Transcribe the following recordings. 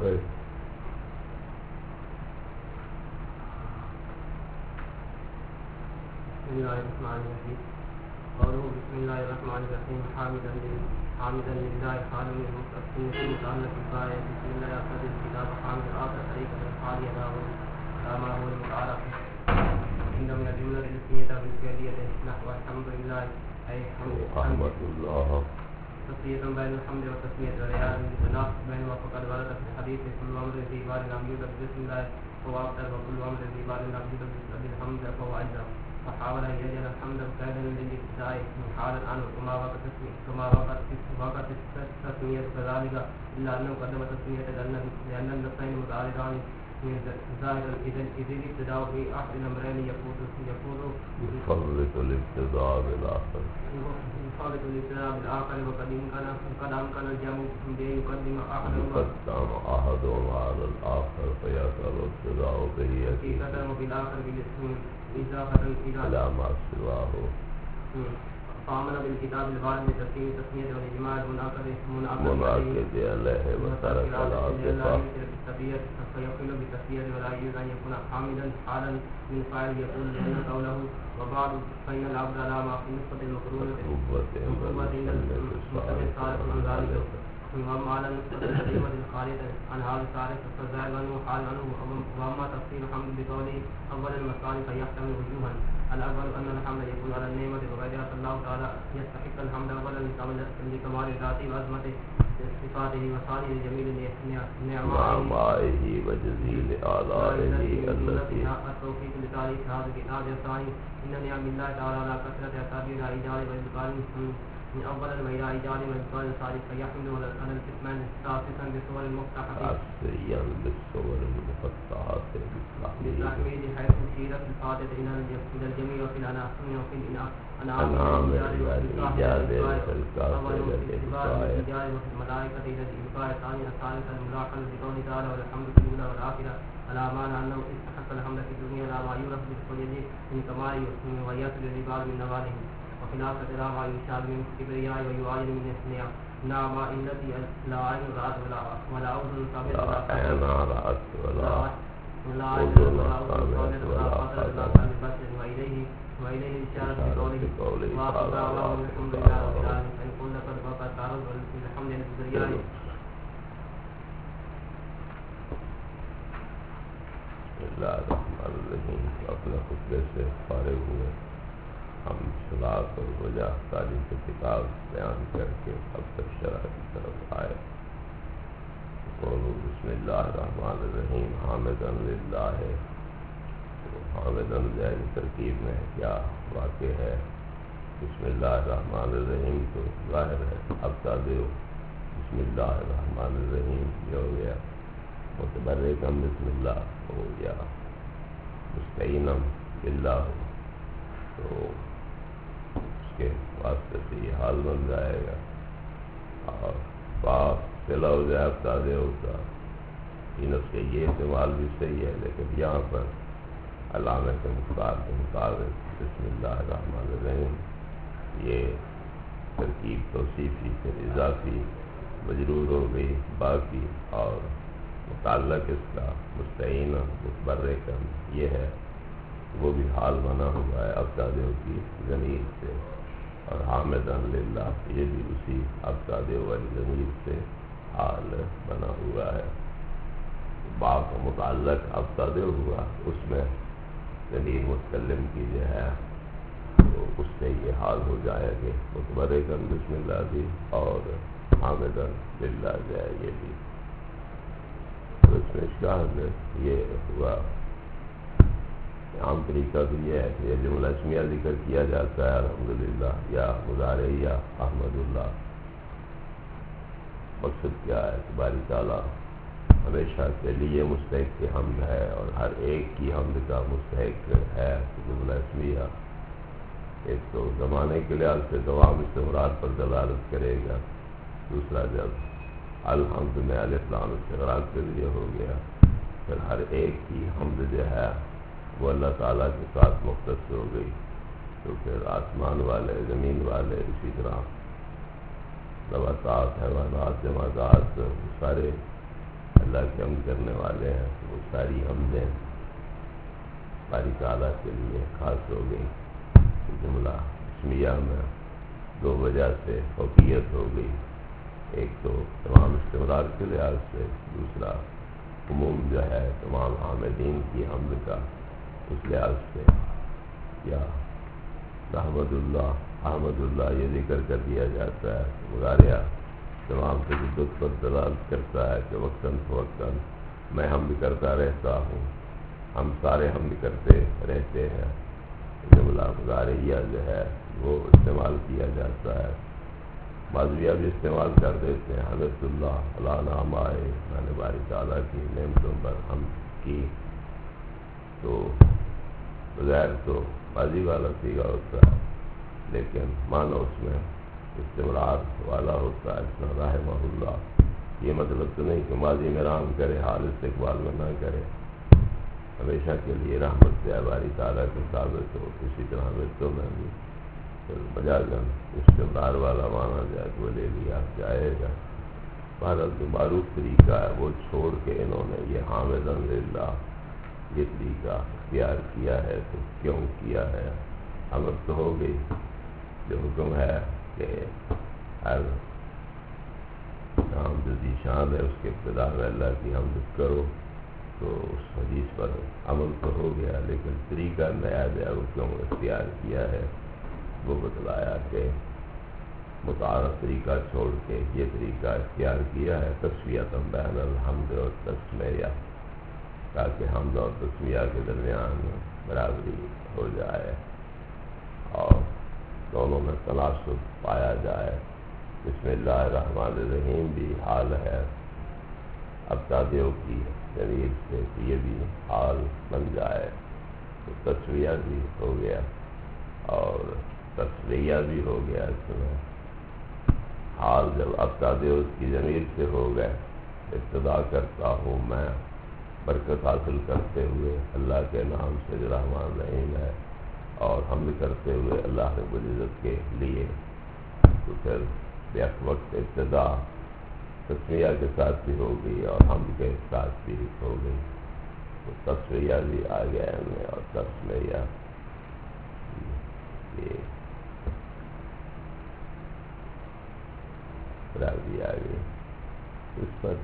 قوله بسم الله الرحمن الرحيم حامدا لله خالق المستقيم متعلق بالآية بسم الله أخذ الكتاب حامد الآخر طريقة الحال يداه لا ما هو المتعارف عند من الجملة الاسمية بالفعلية نحو الحمد لله أي حمد الله تصفية بين الحمد والتسمية ورياض بالتناقض بين وفقد ورد في الحديث كل أمر ذي بال لم يوجد بسم الله فهو أفضل وكل أمر ذي بال لم يوجد بالحمد فهو أجزم فحاول أن يجعل الحمد قيدا للابتداء محالا عنه كما وقت التسمية كذلك إلا أنه قدم التسمية لأن النصين متعارضان من ظاهرا إذ الابتداء في أحد الأمرين يفوت يفرط الابتداء بالآخر وقد أمكن الجمع بأن يقدم أحدهما على الآخر فيأثر الابتداء به حقيقة وفي الآخر بالاسم إضافة إلى ما سواه. فآمن بالكتاب الوارد بتسليم التسمية والإجماع المنعقد عليه وترك العاطفة فيقول بالتسمية ولا يجوز أن يكون حامدا حالا من فاعل يقول لأن قوله وبعد فإن العبد على ما في نسبة المقرونة مقربة عند المستمع صارف عن ذلك وأما على نسبة الكلمة الخالدة عن هذا الصارف فالزائد عنه حال عنه. وأما تفسير الحمد بقوله أول المصالح فيحتمل وجوها. الأول أن الحمد يكون على النعمة وغيرها فالله تعالى يستحق الحمد أولا لكمال ذاته وعظمة صفاته وصالح جميل نعمائه وجزيل آلائه التي التوفيق لتاريخ هذا الكتاب الثاني إن نعم الله تعالى على كثرة أسابيع إيجاد وإبطال من أول وإلى إيجاد وإبطال صالح فيحمد على الكتمان خاصة بصور المفتحة بالصور المفتحة بالتحميد حيث أشيرت الفاتحة إلى الجميع وفي الأنعام وفي الأنعام إلى الإيجاد والكافة إلى الإبطال وفي الملائكة إلى الإبقاء الثاني الثالث الملاحظ بقوله تعالى والحمد في الأولى والآخرة على معنى أنه استحق الحمد في الدنيا على ما يورث بالخلد من كماله ويصل للعباد من نواله وفي الآخرة على ما يشاء من كبرياء ويعاين من الصنيع نعم التي لا عين رأت ولا أذن سمعت ولا أذن سمعت ولا خطر ببصر وإليه إشارة بقوله وآخر دعواهم الحمد لله رب العالمين فإن قلنا قد وقع تعرض للحمد للكبرياء. بسم الله الرحمن الرحیم. اپنے خطبے سے فارغ ہوئے ہم صلاۃ اور وجہ تعلیم کے کتاب بیان کر کے اب تک شرح کی طرف آئے. بسم اللہ الرحمن الرحیم حامداً للہ. حامداً ذہنی ترکیب میں کیا واقع ہے؟ بسم اللہ الرحمن الرحیم تو ظاہر ہے اب تعدیو بسم اللہ الرحمن الرحیم یہ ہو گیا. متبرکم بسم اللہ ہو گیا. مستعینم باللہ تو اس کے واسطے سے یہ حال بن جائے گا. اور باپ صلہ ہو جائے اب تعدیو کا انس کے یہ استعمال بھی صحیح ہے لیکن یہاں پر علامہ کے مختار کے مطابق بسم اللہ الرحمن الرحیم یہ ترکیب توصیفی پھر اضافی مجرور ہو گئی باقی اور متعلق اس کا مستعین متبرکم یہ ہے وہ بھی حال بنا ہوا ہے ابتداء کی ضمیر سے اور حامداً للہ یہ بھی اسی ابتداء والی ضمیر سے حال بنا ہوا ہے. باپ کا متعلق ابتداء ہوا اس میں ضمیر متکلم کی جو ہے تو اس سے یہ حال ہو جائے کہ متبرکم بسم اللہ بھی اور حامداً للہ جو ہے یہ بھی. تو اس میں شاہد یہ ہوا عام طریقہ تو یہ ہے کہ یہ جملہ اسمیہ ذکر کیا جاتا ہے الحمدللہ یا مضارع یا احمد اللہ. مقصد کیا ہے کہ باری تعالیٰ ہمیشہ کے لیے مستحق حمد ہے اور ہر ایک کی حمد کا مستحق ہے. جملہ اسمیہ ایک تو زمانے کے لحاظ سے دوام استمرار پر دلالت کرے گا. دوسرا جب الحمد میں الف لام استغراق کے لیے ہو گیا پھر ہر ایک کی حمد جو ہے وہ اللہ تعالیٰ کے ساتھ مختص ہو گئی. تو پھر آسمان والے زمین والے اسی طرح نباتات حیوانات جمادات سارے اللہ کی حمد کرنے والے ہیں، وہ ساری حمدیں باری تعالیٰ کے لیے خاص ہو گئی۔ جملہ اسمیہ میں دو وجہ سے فوقیت ہو گئی، ایک تو تمام استمرار کے لحاظ سے، دوسرا عموم جو ہے تمام حامدین کی حمد کا اس لحاظ سے۔ یا احمد اللہ یہ ذکر کر دیا جاتا ہے، مغاریہ تمام تجدد پر دلالت کرتا ہے کہ وقتاً فوقتاً میں حمد کرتا رہتا ہوں، ہم سارے حمد کرتے رہتے ہیں۔ جملہ مغاریہ جو ہے وہ استعمال کیا جاتا ہے، ماضیہ بھی استعمال کر دیتے ہیں، حمد اللہ علی نعمائے، میں نے باری تعالیٰ کی نعمتوں پر حمد کی، تو بغیر تو ماضی والا سیگا ہوتا ہے، لیکن معنی اس میں استمرار والا ہوتا ہے۔ اس میں رحمہ اللہ، یہ مطلب تو نہیں کہ ماضی میں رحم کرے حال استقبال میں نہ کرے، ہمیشہ کے لیے رحمت سے باری تعالیٰ کے ثابت ہو۔ اسی طرح حمدوں میں بھی مجازن استمرار والا معنی جائے وہ لے لیا جائے گا۔ بہرحال جو معروف طریقہ ہے وہ چھوڑ کے انہوں نے یہ حامدن للہ یہ طریقہ اختیار کیا ہے، تو کیوں کیا ہے؟ حمد تو ہو گئی، جو حکم ہے کہ ہر نام جو ذی شان ہے اس کے ابتدا میں اللہ کی حمد کرو، تو اس حدیث پر عمل تو ہو گیا، لیکن طریقہ نیا وہ کیوں اختیار کیا ہے وہ بتلایا کہ متعارف طریقہ چھوڑ کے یہ طریقہ اختیار کیا ہے، تسویۃ بین الحمد اور تسمیہ، تاکہ حمد اور تسمیہ کے درمیان برابری ہو جائے اور دونوں میں تناسب پایا جائے۔ بسم اللہ الرحمن الرحیم بھی حال ہے ابتداء کی ضمیر سے، یہ بھی حال بن جائے تو تسویہ بھی ہو گیا اور تسلیہ بھی ہو گیا۔ اس میں حال جب ابتداء کی ضمیر سے ہو گئے، ابتدا کرتا ہوں میں برکت حاصل کرتے ہوئے اللہ کے نام سے جو رحمان رحیم ہے، اور حمد کرتے ہوئے اللہ رب العزت کے لیے، تو پھر بیک وقت ابتدا تسمیہ کے ساتھ بھی ہو گئی اور حمد کے ساتھ بھی ہو گئی، تو تسمیہ بھی آ گیا ان میں، اور تسمیہ یہ برابری آ گئی۔ اس پر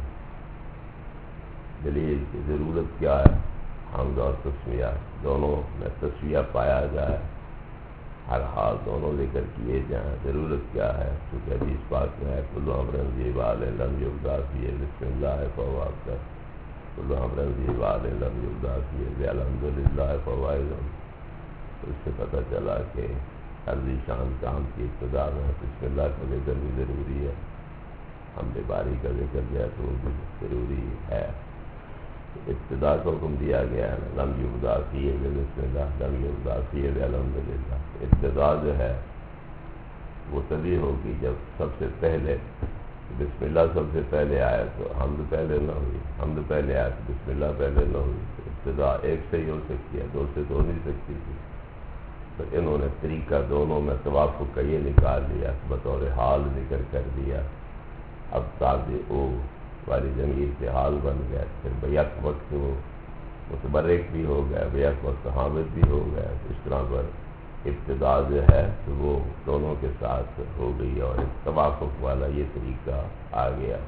دلیل کی ضرورت کیا ہے؟ حمد اور تسمیہ دونوں میں تسمیہ پایا جائے، ہر حال دونوں ذکر کیے جائیں، ضرورت کیا ہے؟ کیونکہ حدیث پاک میں ہے کل امر ذی بال لم یبدا فیہ بسم اللہ فہو افضل، کل امر ذی بال لم یبدا فیہ بالحمدللہ فہو اعظم۔ تو اس سے پتہ چلا کہ ہر ذی شان کام کی ابتدا میں بسم اللہ کا ذکر بھی ضروری ہے، حمد باری کا ذکر جو ہے تو وہ بھی ضروری ہے۔ ابتدا کو حکم دیا گیا ہے لم یبدا فیہ بسم اللہ، لم یبدا فیہ بالحمدللہ۔ ابتدا جو ہے وہ تبھی ہوگی جب سب سے پہلے بسم اللہ سب سے پہلے آیا، تو حمد پہلے نہ ہوئی، حمد پہلے آیا تو بسم اللہ پہلے نہ ہوئی، تو ابتدا ایک سے ہی ہو سکتی ہے، دو سے تو نہیں سکتی تھی۔ تو انہوں نے طریقہ دونوں میں توافق کا یہ نکال لیا، بطور حال ذکر کر دیا، اب تابع والی ضمیر سے حال بن گیا، پھر بیک وقت وہ متبرک بھی ہو گیا، بیک وقت حامد بھی ہو گیا، اس طرح پر ابتدا جو ہے تو وہ دونوں کے ساتھ ہو گئی اور ایک توافق والا یہ طریقہ آ گیا۔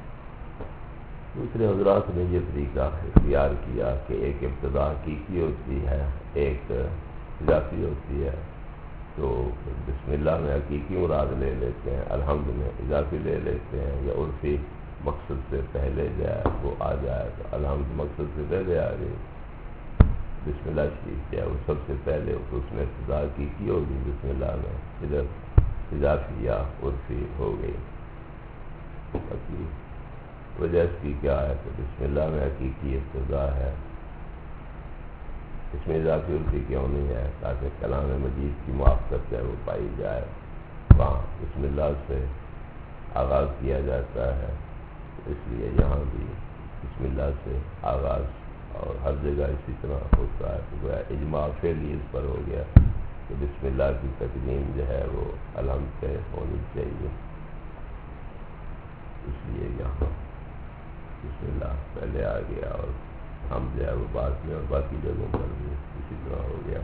دوسرے حضرات نے یہ طریقہ اختیار کیا کہ ایک ابتدا حقیقی ہوتی ہے، ایک اضافی ہوتی ہے، تو بسم اللہ میں حقیقی مراد لے لیتے ہیں، الحمد میں اضافی لے لیتے ہیں، یا عرفی مقصد سے پہلے جائے وہ آ جائے تو الحمد مقصد سے پہلے آ گئی، بسم اللہ شریف کیا وہ سب سے پہلے، تو اس میں ابتدا حقیقی ہوگی، بسم اللہ میں ادھر اضافی یا عرفی ہو گئی۔ باقی وجہ اس کی کیا ہے کہ بسم اللہ میں حقیقی ابتدا ہے، اس میں اضافی عرفی کیوں نہیں ہے؟ تاکہ کلام مجید کی موافقت ہے وہ پائی جائے، وہاں بسم اللہ سے آغاز کیا جاتا ہے، اس لیے یہاں بھی بسم اللہ سے آغاز، اور ہر جگہ اسی طرح ہوتا ہے، تو گویا اجماع فعلی اس پر ہو گیا کہ بسم اللہ کی تقدیم جو ہے وہ الحمد پہ ہونی چاہیے، اس لیے یہاں بسم اللہ پہلے آ گیا اور ہم جو ہے وہ بعد میں، اور باقی جگہوں پر بھی اسی طرح ہو گیا.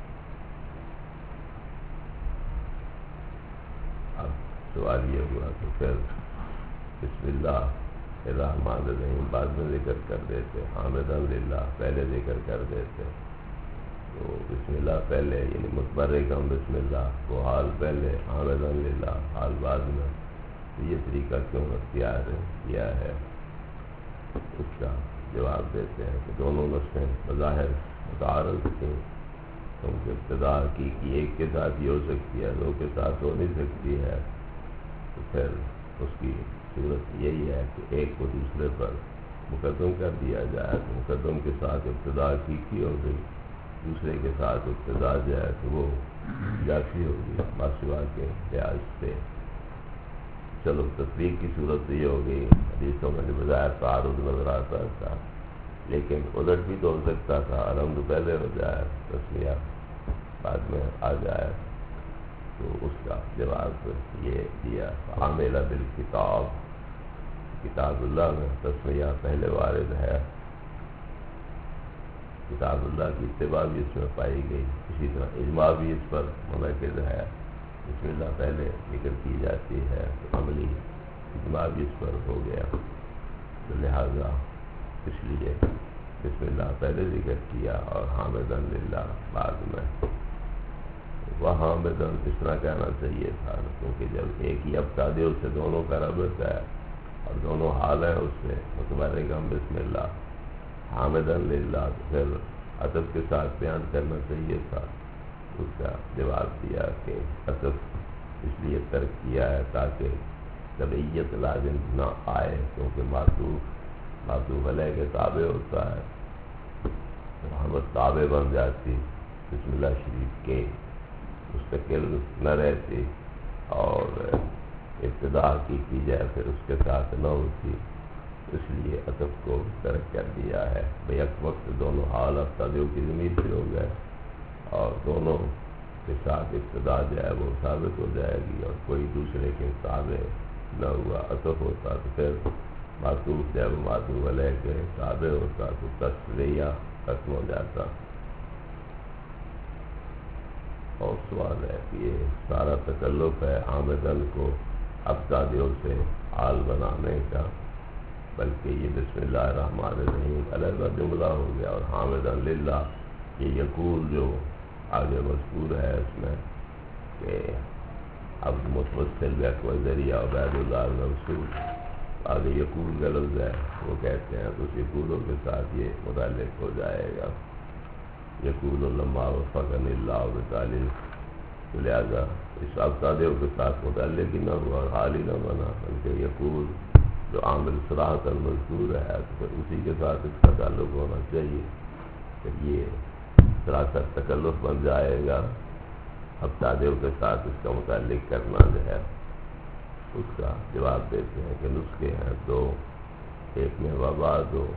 اب سوال یہ ہوا کہ پھر بسم اللہ الرحمن الرحیم بعد میں ذکر کر دیتے، حامدن للہ پہلے ذکر کر دیتے. تو بسم اللہ پہلے یعنی متبرکم بسم اللہ، وہ حال پہلے، حامدن للہ حال بعد میں. تو یہ طریقہ کیوں اختیار کیا ہے؟ اس کا جواب دیتے ہیں کہ دونوں نسخیں بظاہر متعارض تھیں، کیونکہ ابتدا کی ایک کے ساتھ یہ ہو سکتی ہے، دو کے ساتھ ہو نہیں سکتی ہے. تو پھر اس کی صورت یہی ہے کہ ایک کو دوسرے پر مقدم کر دیا جائے. تو مقدم کے ساتھ ابتدا کی ہو گئی، دوسرے کے ساتھ ابتدا جو ہے تو وہ جاتی ہوگی ماسوا کے لحاظ سے. چلو تصریح کی صورت یہ ہو گئی، حدیثوں میں بظاہر تعارض نظر آتا تھا، لیکن الٹ بھی تو ہو سکتا تھا، الحمد پہلے ہو جائے تسمیہ بعد میں آ جائے. تو اس کا جواب یہ دیا عاملہ بالکتاب، کتاب اللہ میں تسمیہ پہلے وارد ہے، کتاب اللہ کی اتباع بھی اس میں پائی گئی. اسی طرح اجماع بھی اس پر منعقد ہے، بسم اللہ پہلے ذکر کی جاتی ہے تو عملی اجماع بھی اس پر ہو گیا. تو لہذا اس لیے بسم اللہ پہلے ذکر کیا اور حامدن للہ بعد میں. وہ حامدن اس طرح کہنا چاہیے تھا، کیونکہ جب ایک ہی ابتداء اس سے دونوں کا ربط ہے اور دونوں حال ہیں اس سے متبرکم بسم اللہ، حامدن للہ، تو پھر عطف کے ساتھ بیان کرنا چاہیے تھا. اس کا جواب دیا کہ عطف اس لیے ترک کیا ہے تاکہ تبعیت لازم نہ آئے، کیونکہ معطوف علیہ کے تابع ہوتا ہے. محمد تابع بن جاتی بسم اللہ شریف کے، مستقل نہ رہتی اور ابتدا کی جائے پھر اس کے ساتھ نہ ہوتی. اس لیے عطف کو ترک کر دیا ہے. بیک وقت دونوں حال ابتداء کی ضمیر سے ہو گئے اور دونوں کے ساتھ ابتدا جو ہے وہ ثابت ہو جائے گی، اور کوئی دوسرے کے تابع نہ ہوا. عطف ہوتا تو پھر معطوف جب معطوف علیہ کے تابع ہوتا تو تسریہ ختم ہو جاتا. اور سوال ہے کہ یہ سارا تکلف ہے حامدن کو ابتداء سے حال بنانے کا، بلکہ یہ بسم اللہ الرحمن الرحیم علیحدہ جملہ ہو گیا، اور حامدن للہ یہ یقول جو آگے مذکور ہے اس میں کہ اب متوسل بیک و ذریعہ عبید اللہ المنصور، آگے یقول کا لفظ ہے وہ کہتے ہیں، تو اس یقولوں کے ساتھ یہ متعلق ہو جائے گا. یقول لما وفقنی اللہ بتعلیم، تو لہٰذا اس ابتداء کے ساتھ متعلق ہی نہ ہوا اور حال ہی نہ بنا، بلکہ یقول جو عامل صراحۃ المذکور ہے تو پھر اسی کے ساتھ اس کا تعلق ہونا چاہیے. پھر یہ سراست تکلف بن جائے گا ابتداء کے ساتھ اس کا متعلق کرنا جو ہے. اس کا جواب دیتے ہیں کہ نسخے ہیں دو، ایک میں وباد ہو،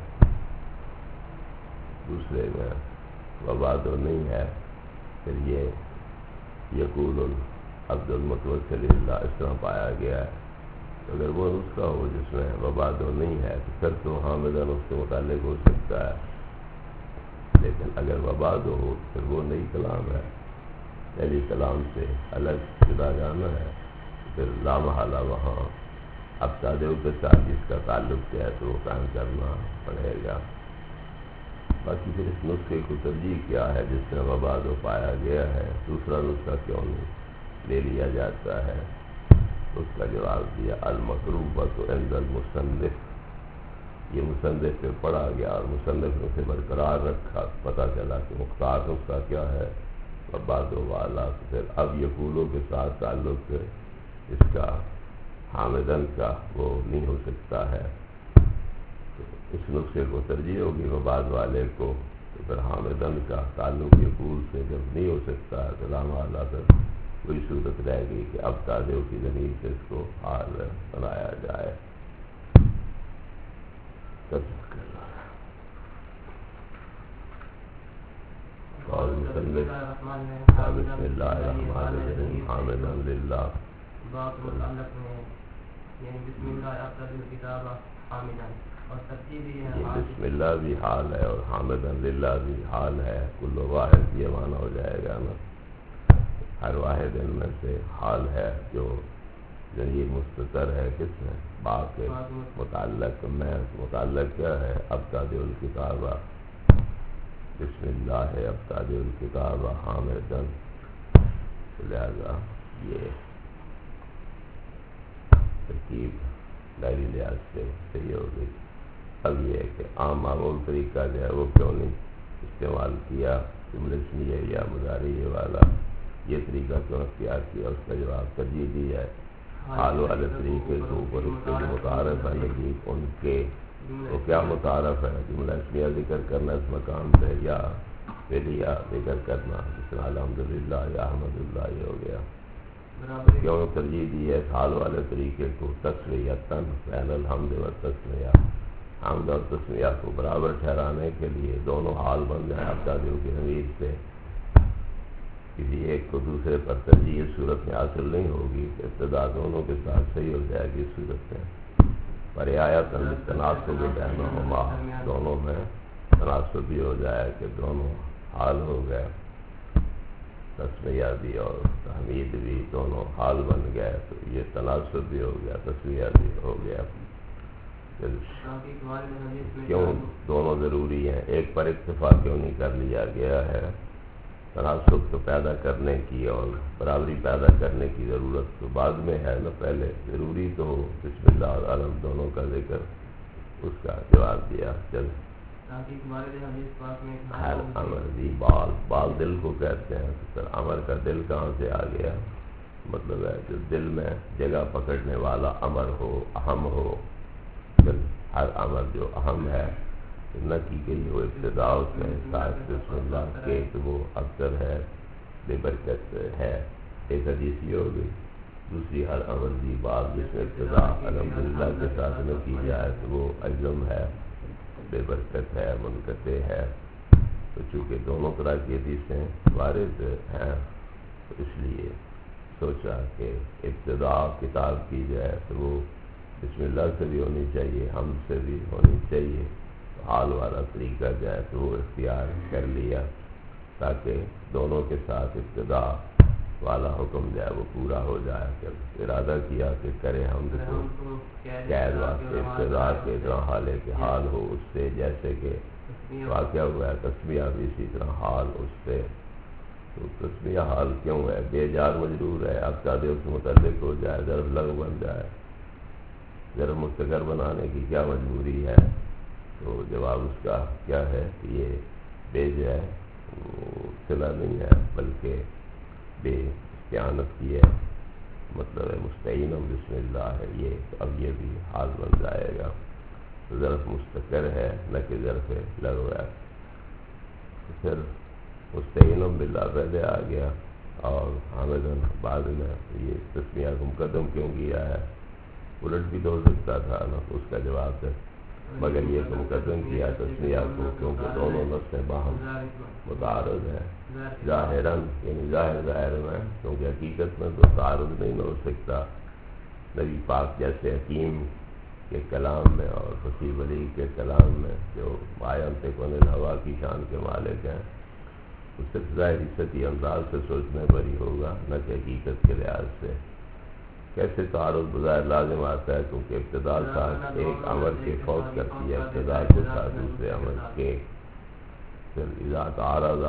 دوسرے میں وباد ہو نہیں ہے. پھر یہ یقول عبد المتوکل اللہ اس طرح پایا گیا ہے. اگر وہ نسخہ ہو جس میں وباد ہو نہیں ہے تو پھر تو حامدن اس سے متعلق ہو سکتا ہے، لیکن اگر وباد ہو پھر وہ نئی کلام ہے، پہلی کلام سے الگ جدا جانا ہے. پھر لا محالہ وہاں ابتداء کے ساتھ جس کا تعلق ہے تو وہ قائم کرنا پڑے گا. باقی پھر اس نسخے کو ترجیح کیا ہے جس میں وباد ہو پایا گیا ہے، دوسرا نسخہ کیوں نہیں لے لیا جاتا ہے؟ اس کا جواب دیا المقروبۃ عند المصنف، یہ مصنف پہ پڑھا گیا اور مصنف نے اسے برقرار رکھا. پتہ چلا کہ مختار نسخہ کیا ہے، وباد والا. پھر اب یقولوں کے ساتھ تعلق اس کا حامدن کا وہ نہیں ہو سکتا ہے، تو اس نسخے کو ترجیح ہوگی وباد والے کو. تو پھر حامدن کا تعلق یقول سے جب نہیں ہو سکتا ہے تو لام والا پھر کوئی صورت رہ گئی کہ اب تازیوں کی زمین سے اس کو حال بنایا جائے. اور مصنف بسم اللہ الرحمن الرحیم حامدن للہ باب متعلق میں یعنی بسم اللہ ابتدأ الکتاب حامدن. اور ترتیب بھی ہے، یہ حال بسم اللہ بھی حال ہے اور حامدن للہ بھی حال ہے. کل واحد یہ معنی ہو جائے گا نا، ہر واحد ان میں سے حال ہے جو ضمیر مستتر ہے کس میں؟ با کے متعلق میں. متعلق کیا ہے؟ ابتدأ الکتابہ، بسم اللہ ہے ابتدأ الکتابہ حامدن. لہذا یہ ترکیب لہری لحاظ سے صحیح ہو گئی. اب یہ ہے کہ عام معمول طریقہ جو ہے وہ کیوں نہیں استعمال کیا جملے اسمیہ یا مضارعہ والا، یہ طریقہ کیوں اختیار کیا؟ اس کا جواب ترجیح ہے حال والے طریقے کے اوپر. اس کے جو متعارف ہے نزدیک ان کے، وہ کیا متعارف ہے؟ جملہ اسمیہ ذکر کرنا اس مقام پہ یا فعلیہ ذکر کرنا، جس طرح الحمدللہ یا احمد اللہ یہ ہو گیا. کیوں ترجیح دی ہے حال والے طریقے کو؟ تسمیۃً بین الحمد و تسمیہ، حمد اور تسمیہ کو برابر ٹھہرانے کے لیے دونوں حال بن جائیں ابتداء کی ضمیر سے. کسی ایک کو دوسرے پر ترجیح اس صورت میں حاصل نہیں ہوگی کہ ابتدا دونوں کے ساتھ صحیح ہو جائے گی. اس صورت میں پر آیت تناسب بینہما، دونوں میں تناسب بھی ہو جائے کہ دونوں حال ہو گئے، تسمیہ بھی اور تحمید بھی دونوں حال بن گئے. تو یہ تناسب بھی ہو گیا، تسمیہ بھی ہو گیا. کیوں دونوں ضروری ہیں؟ ایک پر اکتفا کیوں نہیں کر لیا گیا ہے؟ تناسب تو پیدا کرنے کی اور برابری پیدا کرنے کی ضرورت تو بعد میں ہے نا، پہلے ضروری تو بسم اللہ اور علم دونوں کا ذکر. اس کا جواب دیا. چل ہر امر دی بال، بال دل کو کہتے ہیں. سر امر کا دل کہاں سے آ گیا؟ مطلب ہے جو دل میں جگہ پکڑنے والا امر ہو، اہم ہو. ہر امر جو اہم ہے نہ کی گئی ہو ابتدا اس میں ساتھ بسم اللہ کے، تو وہ اکثر ہے، بے برکت ہے. ایک حدیث یہ ہو گئی. دوسری ہر امر دی بات جس میں ابتدا الحمدللہ کے ساتھ نہ کی جائے تو وہ اجزم ہے، بے برکت ہے، منقطع ہے. تو چونکہ دونوں طرح کی حدیثیں وارد ہیں تو اس لیے سوچا کہ ابتدا کتاب کی جائے تو وہ بسم اللہ سے بھی ہونی چاہیے، حمد سے بھی ہونی چاہیے. حال والا طریقہ جائے تو وہ اختیار کر لیا تاکہ دونوں کے ساتھ ابتدا والا حکم جائے وہ پورا ہو جائے. کہ ارادہ کیا کہ کرے حمد کو قید واسطے ابتدا کے طرح حال کے حال ہو اس سے، جیسے کہ واقعہ ہوا ہے. تسمیہ بھی اسی طرح حال اس سے. تو تسمیہ حال کیوں ہے؟ بے جار مجرور ہے، اب تادیو سے متعلق ہو جائے، ظرف لغو بن جائے. ظرف مستقر بنانے کی کیا مجبوری ہے؟ تو جواب اس کا کیا ہے کہ یہ بے جو ہے صلہ نہیں ہے بلکہ بے استعانت کی ہے. مطلب ہے مستعین بسم اللہ ہے یہ. اب یہ بھی حال بن جائے گا. ظرف مستقر ہے نہ کہ ظرف لغو ہے. پھر مستعین باللہ پہلے آ گیا اور حامدن بعد میں. یہ تسمیہ کو مقدم کیوں کیا ہے؟ الٹ بھی تو ہو سکتا تھا نا. اس کا جواب ہے مگر یہ تو مقدم کیا تسمیہ کو کیونکہ دونوں نفسیں باہم متعارض ہیں ظاہراً، یعنی ظاہر میں، کیونکہ حقیقت میں تو تعارض نہیں ہو سکتا. نبی پاک جیسے حکیم کے کلام میں اور فصیح ولی کے کلام میں جو آیات ہوا کی شان کے مالک ہیں، اس سے ظاہری سطحی انداز سے سوچنے پر ہی ہوگا نہ کہ حقیقت کے لحاظ سے. کیسے تعارض بظاہر لازم آتا ہے؟ کیونکہ ابتدا ساتھ ایک امر کے فوت کرتی ہے، ابتدا کے ساتھ دوسرے امر کے. پھر اذا تعارض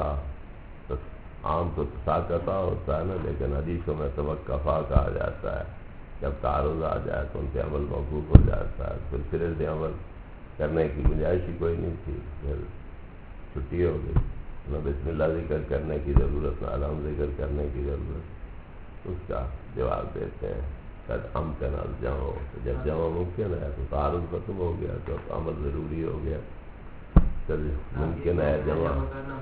عام تو تساقطہ ہوتا ہے نا، لیکن حدیثوں میں توقفہ کہا جاتا ہے. جب تعارض آ جائے تو ان پہ عمل موقوف ہو جاتا ہے. پھر سرے سے عمل کرنے کی گنجائش ہی کوئی نہیں تھی. پھر چھٹی ہو گئی. نہ بسم اللہ ذکر کرنے کی ضرورت، نہ الحمد ذکر کرنے کی ضرورت. اس کا جواب دیتے ہیں قد امکن الجمع. جب جمع ممکن ہے تو تعارض ختم ہو گیا تو عمل ضروری ہو گیا. ممکن ہے جمع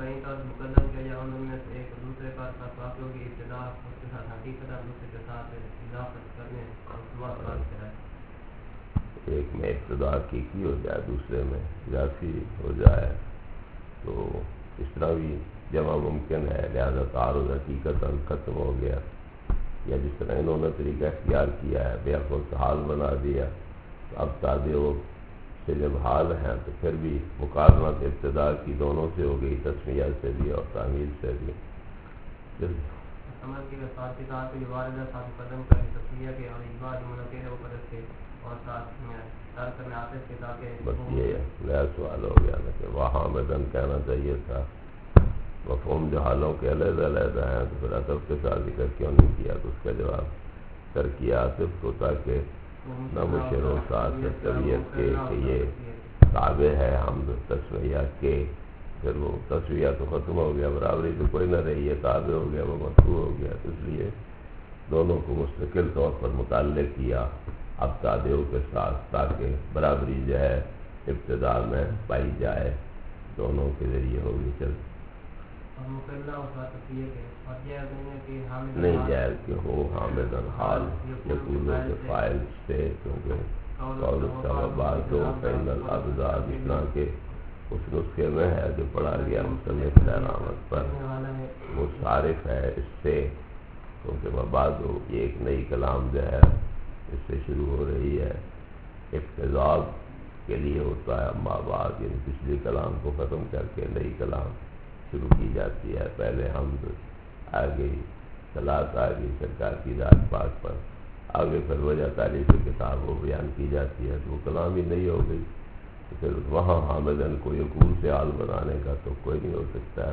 ایک میں ابتدا حقیقی ہو جائے دوسرے میں اضافی ہو جائے تو اس طرح بھی جمع ممکن ہے. لہذا تعارض حقیقتاً ختم ہو گیا. یا جس طرح انہوں نے طریقہ اختیار کیا ہے بے خود حال بنا دیا تو اب تادیو سے جب حال ہیں تو پھر بھی مقارنت ابتدا کی دونوں سے ہو گئی، تسمیہ سے بھی اور تعمیل سے بھی. عمل کے ساتھ کتاب کے والدہ ساتھ قدم کا تصویہ کے اور اجبا منقیر و قدر سے اور ساتھ ترک کرنے آتے تھے تاکہ بس یہ نیا سوال ہو گیا نا کہ وہاں مدن کہنا چاہیے تھا. مفہوم جو حالوں کے علیحدہ علیحدہ ہیں تو پھر عطف کے ساتھ ذکر کیوں نہیں کیا؟ تو اس کا جواب ترکیہ عاطف کو تاکہ نہ مشر و ساتھ طبیعت کے کہ یہ تابع ہے حمد تسویہ کے. پھر وہ تسویہ تو ختم ہو گیا، برابری تو کوئی نہ رہی ہے، تابع ہو گیا، وہ مطلوب ہو گیا. تو اس لیے دونوں کو مستقل طور پر متعلق کیا اب تابعوں کے ساتھ تاکہ برابری جو ہے ابتدا میں پائی جائے، دونوں کے ذریعے ہوگی. چل نہیں جائز کہ ہو حامد الحال یقول کے فائل سے، کیونکہ قول السببات دو فین الابزاد اتنا کہ اس نسخے میں ہے جو پڑھا گیا مصنف خیرآمد پر وہ صارف ہے اس سے، کیونکہ مباد یہ ایک نئی کلام جو ہے اس سے شروع ہو رہی ہے. اقتضاب کے لیے ہوتا ہے اما بعد، یعنی پچھلی کلام کو ختم کر کے نئی کلام شروع کی جاتی ہے. پہلے حمد آگے صلاۃ آگے سرکار کی ذات پاک پر، آگے پھر وجہ تعریف کتاب وہ بیان کی جاتی ہے. تو وہ کلام ہی نہیں ہو گئی، تو پھر وہاں حامدن کو یقول سے حال بنانے کا تو کوئی نہیں ہو سکتا ہے.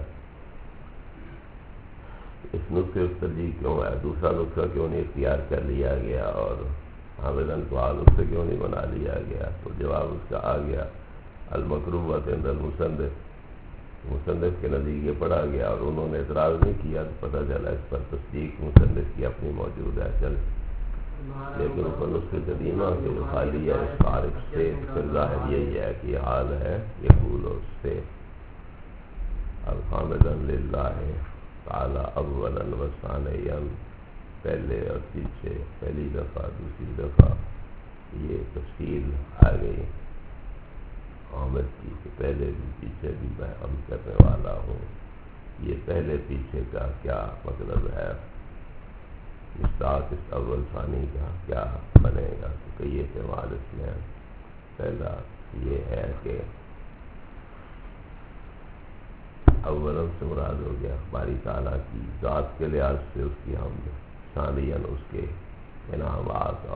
اس نسخے اس ترجیح کیوں ہے؟ دوسرا نسخہ کیوں نہیں اختیار کر لیا گیا اور حامدن کو حال اس سے کیوں نہیں بنا لیا گیا؟ تو جواب اس کا آ گیا. المقروبۃ عند المصنف، مصنف کے نزدیک یہ پڑھا گیا اور انہوں نے اعتراض نہیں کیا تو پتہ چلا اس پر تصدیق مصنف کی اپنی موجود ہے. چل لیکن اوپر نسخے قدیمہ کے جو خالی ہے اس عارف سے، پھر ظاہر یہی ہے کہ یہ حال ہے یقول اس سے. الحمدن للہ تعالی اولا و ثانیا، پہلے اور پیچھے، پہلی دفعہ دوسری دفعہ یہ تفصیل آ گئی حامد کی کہ پہلے بھی پیچھے بھی میں حمد کرنے والا ہوں. یہ پہلے پیچھے کا کیا مطلب ہے؟ مشتاق اس اول ثانی کا کیا بنے گا؟ تو کئی احتمال اس میں. پہلا یہ ہے کہ اولن سے مراد ہو گیا باری تعالیٰ کی ذات کے لحاظ سے اس کی حمد، ثانیاً اس کے انعامات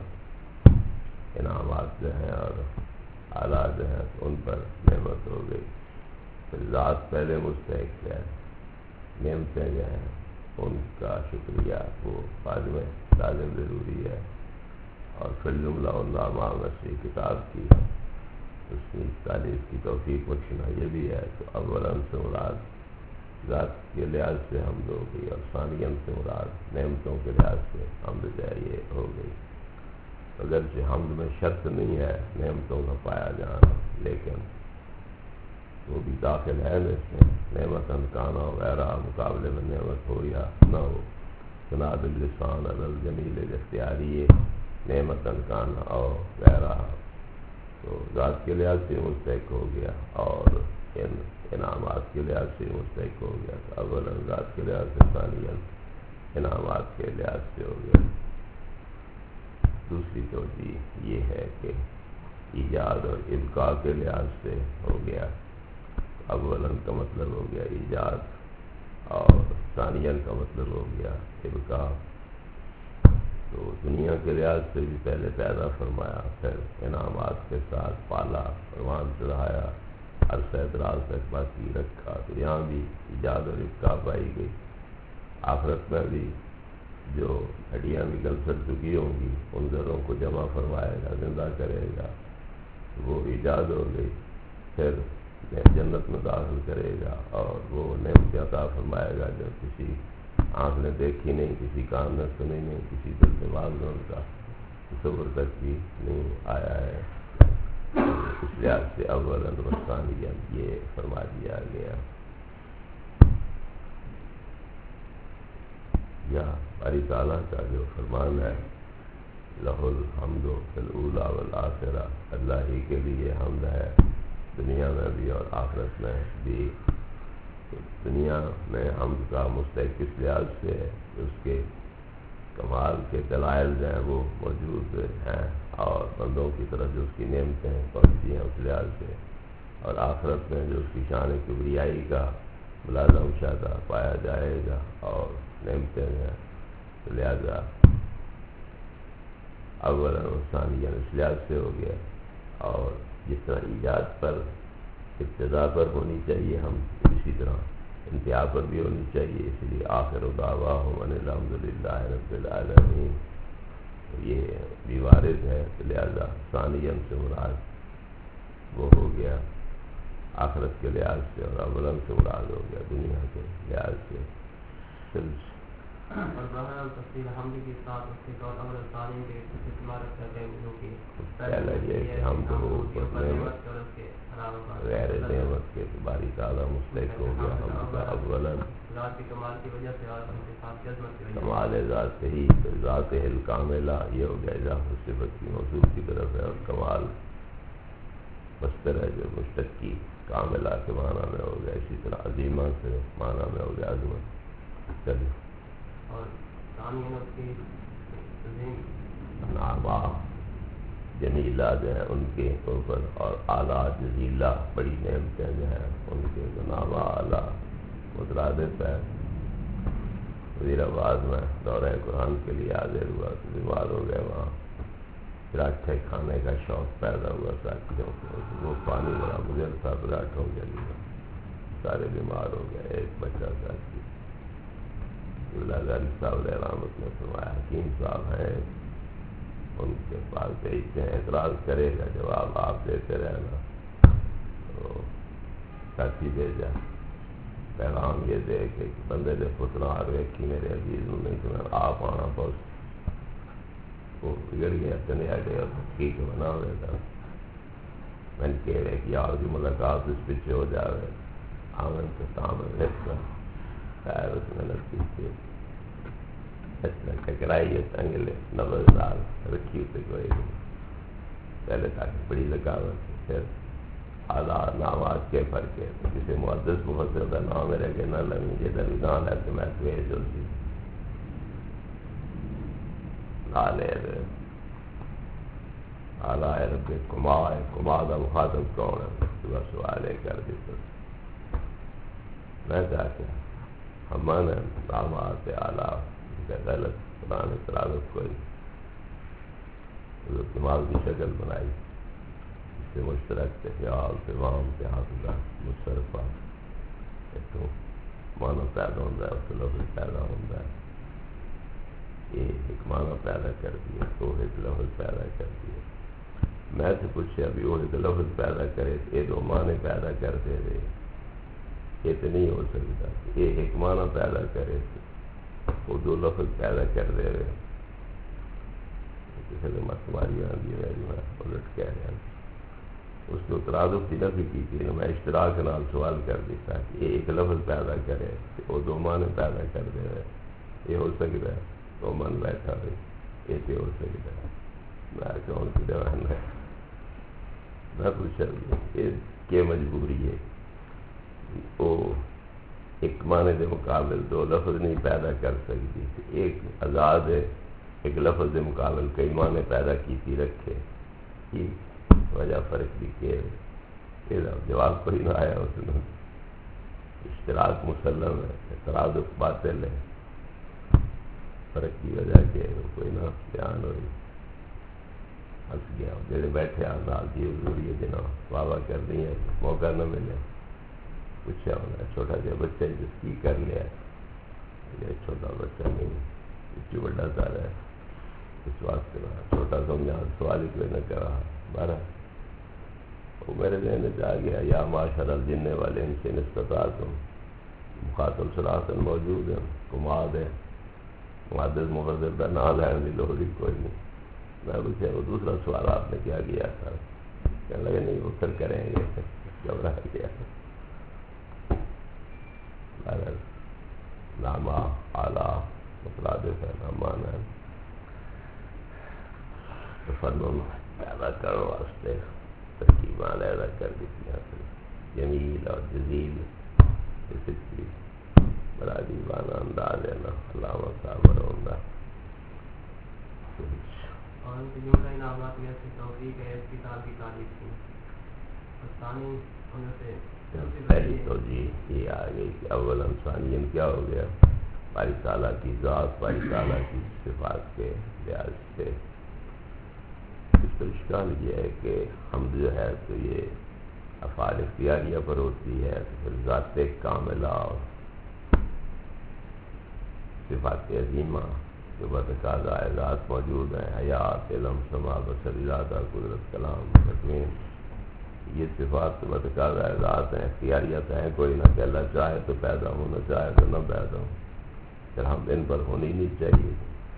جو ہیں اور اعلیٰ جو ہیں ان پر نعمت ہو گئی. پھر ذات پہلے مستحق ہے، نعمتیں جو ہیں ان کا شکریہ وہ بعد میں لازم ضروری ہے. اور پھر جملہ اللہ معاشی کتاب کی اس کی تعریف کی توفیق بخشنا یہ بھی ہے. تو اولاً سے مراد ذات کے لحاظ سے حمد ہو گئی اور ثانیاً سے مراد نعمتوں کے لحاظ سے حمد یہ ہو گئی. اگرچہ حمد میں شرط نہیں ہے نعمتوں کا پایا جانا، لیکن وہ بھی داخل ہے نا اس میں. نعمت انکانا وغیرہ مقابلے میں نعمت ہو یا نہ ہو. سناد اللسان الجمیل الاختیاری نعمت انکانا اور وغیرہ، تو ذات کے لحاظ سے مستحق ہو گیا اور انعامات کے لحاظ سے مستحق ہو گیا. اولا ذات کے لحاظ سے، ثانیاً انعامات کے لحاظ سے ہو گیا. دوسری توجیہ یہ ہے کہ ایجاد اور ابقاء کے لحاظ سے ہو گیا. اولاً کا مطلب ہو گیا ایجاد اور ثانیاً کا مطلب ہو گیا ابقاء. تو دنیا کے لحاظ سے بھی پہلے پیدا فرمایا، پھر انعامات کے ساتھ پالا، پروان چڑھایا، عرصہ دراز تک باقی رکھا. تو یہاں بھی ایجاد اور ابقاء پائی گئی. آخرت میں بھی جو ہڈیاں نکل کر چکی ہوں گی ان ذروں کو جمع فرمائے گا، زندہ کرے گا، وہ ایجاد ہو گئی. پھر جنت میں داخل کرے گا اور وہ نعمت عطا فرمائے گا جو کسی آنکھ نے دیکھی نہیں، کسی کان نے سنی نہیں، کسی دل دماغ میں ان کا تصور تک بھی نہیں آیا ہے. اس لحاظ سے اولاً و ثانیاً یہ فرما دیا گیا. یا باری تعالیٰ کا جو فرمان ہے لہ الحمد فی الاولی والآخرہ، اللہ ہی کے لیے حمد ہے دنیا میں بھی اور آخرت میں بھی. دنیا میں حمد کا مستحق اس لحاظ سے ہے کہ اس کے کمال کے دلائل جو ہیں وہ موجود ہیں، اور بندوں کی طرف جو اس کی نعمتیں پہنچی ہیں اس لحاظ سے، اور آخرت میں جو اس کی شان کبریائی کا ملازہ مشاہدہ پایا جائے گا، اور نعمتیں ہیں تو لہذا اول ثانیہ اس لحاظ سے ہو گیا، اور جس طرح ایجاد پر ابتدا پر ہونی چاہیے ہم، اسی طرح انتہا پر بھی ہونی چاہیے، اس لیے آخر دعواہم ان الحمدللہ رب العالمین یہ بھی وارد ہے، تو لہذا ثانیہ سے مراد وہ ہو گیا آخرت کے لحاظ سے، اور اولن سے مراد ہو گیا دنیا کے لحاظ سے۔ اور بہرحال تفصیل حمد کی ساتھ اس کے طور اول ثانی کے استعمال رکھا گئے وضو کی پہلا یہ کہ ہم تو نعمت غیر نعمت کے باری تعالیٰ مستحق ہو گیا ہم کا اولن ذات کی کمال کی وجہ سے، اور ان کے ساتھ عظمت کی وجہ سے کمال ذات سے ہی ذات الکاملہ یہ ہو گیا اضافہ صفت کی موصول کی طرف ہے، اور کمال مصدر ہے جو مشتقی کاملہ کے معنی میں ہو گیا، اسی طرح عظیمہ سے معنی میں ہو گیا عظمت۔ چلیے اور ثانی اس کی نعمہ جمیلہ جو ہیں ان کے اوپر، اور اعلیٰ جزیلہ بڑی نعمتیں جو ہیں ان کے نعمہ اعلیٰ مترادف ہے۔ وزیر آباد میں دورہ قرآن کے لیے حاضر ہوا تو بیمار ہو گئے، وہاں پراٹھے کھانے کا شوق پیدا ہوا ساتھیوں کو، وہ پانی بڑا مضر تھا پراٹھوں کے لیے، سارے بیمار ہو گئے، ایک بچہ ساتھی غالب صاحب علیہ رحمت نے فرمایا حکیم صاحب ہیں ان کے پاس بھیجتے ہیں، اعتراض کرے گا جواب آپ دیتے رہنا، تو ساتھی بھیجا، پیغام یہ دے کہ بندے نے پتنا آ رکھی میرے عزیز نے کہ میں آپ آنا بہت وہ بگڑ گیا چنے آگے، اور ٹھیک بنا ہوئے تھا، میں نے کہہ رہے کہ آپ کی ملاقات اس پیچھے ہو جاوے آمن کے کام ہے خیر اس محنت کی تھی ٹکرائی ہے انگلے نبردار رکھی ہوتے کوئی نہیں، پہلے تاکہ بڑی لگاوت، پھر اعلیٰ نامات کے فرق ہے، کسی محدث مفسر کا نام میرے کہ نہ لگیں یہ درویدان ہے کہ میں توے جلدی اعلیٰ رب کما کا مخاطب کون ہے، صبح سوال کر دیتا میں چاہتا ہمارے نامات اعلیٰ کا غلط قرآن تلاوت کوئی دماغ کی شکل بنائی، اس سے مشترک خیال تمام کے حافظہ مشرفہ ایک تو معنی پیدا ہوتا ہے، اس سے لفظ پیدا ہوتا ہے، یہ ایک معنی پیدا کر دیا تو ایک لفظ پیدا کر دیا، میں سے پوچھے ابھی وہ ایک لفظ پیدا کرے یہ دو معنی پیدا کرتے رہے، یہ تو نہیں ہو سکتا، یہ ایک معنی پیدا کرے وہ دو لفظ پیدا کر دے رہے، کسی نے تمہاری آندھی میری میں الٹ کہہ رہا اس کو ترادف کی نفی کی تھی، میں اشتراک نال سوال کر دیتا کہ یہ ایک لفظ پیدا کرے وہ دو معنی پیدا کر دے رہے، یہ ہو سکتا ہے تو من بیٹھا رہی یہ تو ہو سکتا ہے، میں کہوں کی دیوان ہے میں پوچھا یہ کہ مجبوری ہے وہ ایک معنی کے مقابل دو لفظ نہیں پیدا کر سکتی، ایک آزاد ہے ایک لفظ کے مقابل کئی معنی پیدا کیتی رکھے، یہ وجہ فرق بھی کہ جواب کوئی نہ آیا اس نے، اشتراک مسلم ہے ترادف باطل ہے، فرق کی وجہ کہ کوئی نہ بیان ہوئی، ہنس گیا جڑے بیٹھے نال جی ضروری ہے جناب واہ واہ کر دی ہے موقع نہ ملے، پوچھا ہونا چھوٹا جہا بچہ جس کی کر لیا، یہ چھوٹا بچہ نہیں اس بڑا سارا ہے، اس واسطے چھوٹا سمجھا سوال کوئی نہ کرا بارہ وہ میرے ذہن سے آ گیا یا معاشر الجن والے ان سے استطاعتم مخاطب صراحتاً موجود ہے کماد ہے محدث مفسر کا نام لینے کی لوڑ ہی کوئی نہیں، میں پوچھا وہ دوسرا سوال آپ نے کیا کیا تھا، کہنے لگے نہیں وہ پھر کریں گے، گھبرا گیا، نامہ اعلیٰ مترادف ہے نامان ہے تفنن پیدا کرنے واسطے ترکیباں علیحدہ کر دیتی ہیں، جمیل اور جزیل اس کی بڑا دیوانہ انداز ہے نا علامہ صاحب ہوندہ ان کے جملہ انعامات میں سے توفیق ہے اس کتاب کی تعریف کی. ثانی ان سے پہلی توجیہ یہ آ گئی کہ اولا ثانیاً کیا ہو گیا؟ باری تعالیٰ کی ذات، باری تعالیٰ کی صفات کے لحاظ سے اس پر اشکال یہ ہے کہ حمد جو ہے تو یہ افعال اختیاریہ پر ہوتی ہے، تو پھر ذات کاملہ اور صفات عظیمہ جو بتقاضا ذات موجود ہیں، حیات، علم، سماع، بصر، ارادہ، قدرت، کلام، تکوین، یہ صفات بتقاضا ذات ہیں، اختیاریت ہیں. کوئی نہ کہ اللہ چاہے تو پیدا ہو، نہ چاہے تو نہ پیدا ہو. پھر ہم ان پر ہونی نہیں چاہیے.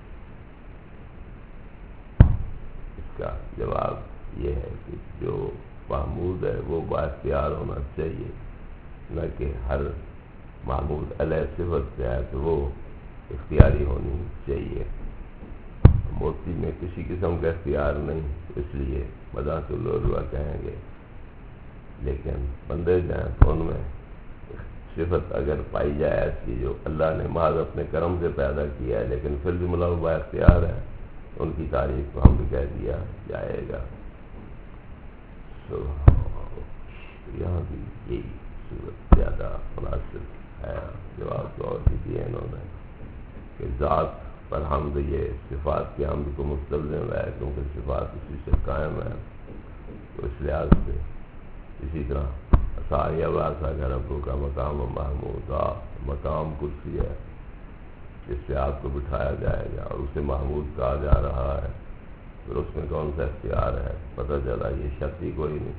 اس کا جواب یہ ہے کہ جو محمود ہے وہ بااختیار ہونا چاہیے، نہ کہ ہر محمود علیہ صفت سے ہے تو وہ اختیاری ہونی چاہیے. موتی میں کسی قسم کا اختیار نہیں، اس لیے مذاق العلوہ کہیں گے. لیکن بندے جو ہیں تو ان میں صفت اگر پائی جائے ایسی جو اللہ نے محض اپنے کرم سے پیدا کیا ہے لیکن پھر بھی مطلب بااختیار ہے، ان کی تعریف کو ہم بھی کہہ دیا جائے گا. یہاں بھی یہی صورت زیادہ مناسب ہے. جواب تو اور بھی دیے انہوں نے کہ ذات پر حمد یہ صفات کے حمد کو مستلزم ہے، کیونکہ صفات اسی سے قائم ہے. تو اس لحاظ سے اسی طرح ساریہ واسا کا ربوں کا مقام محمود، مقام کرسی ہے جس پہ آپ کو بٹھایا جائے گا اور اسے محمود کہا جا رہا ہے. پھر اس میں کون سا اختیار ہے؟ پتہ چلا یہ شرط ہی کوئی نہیں.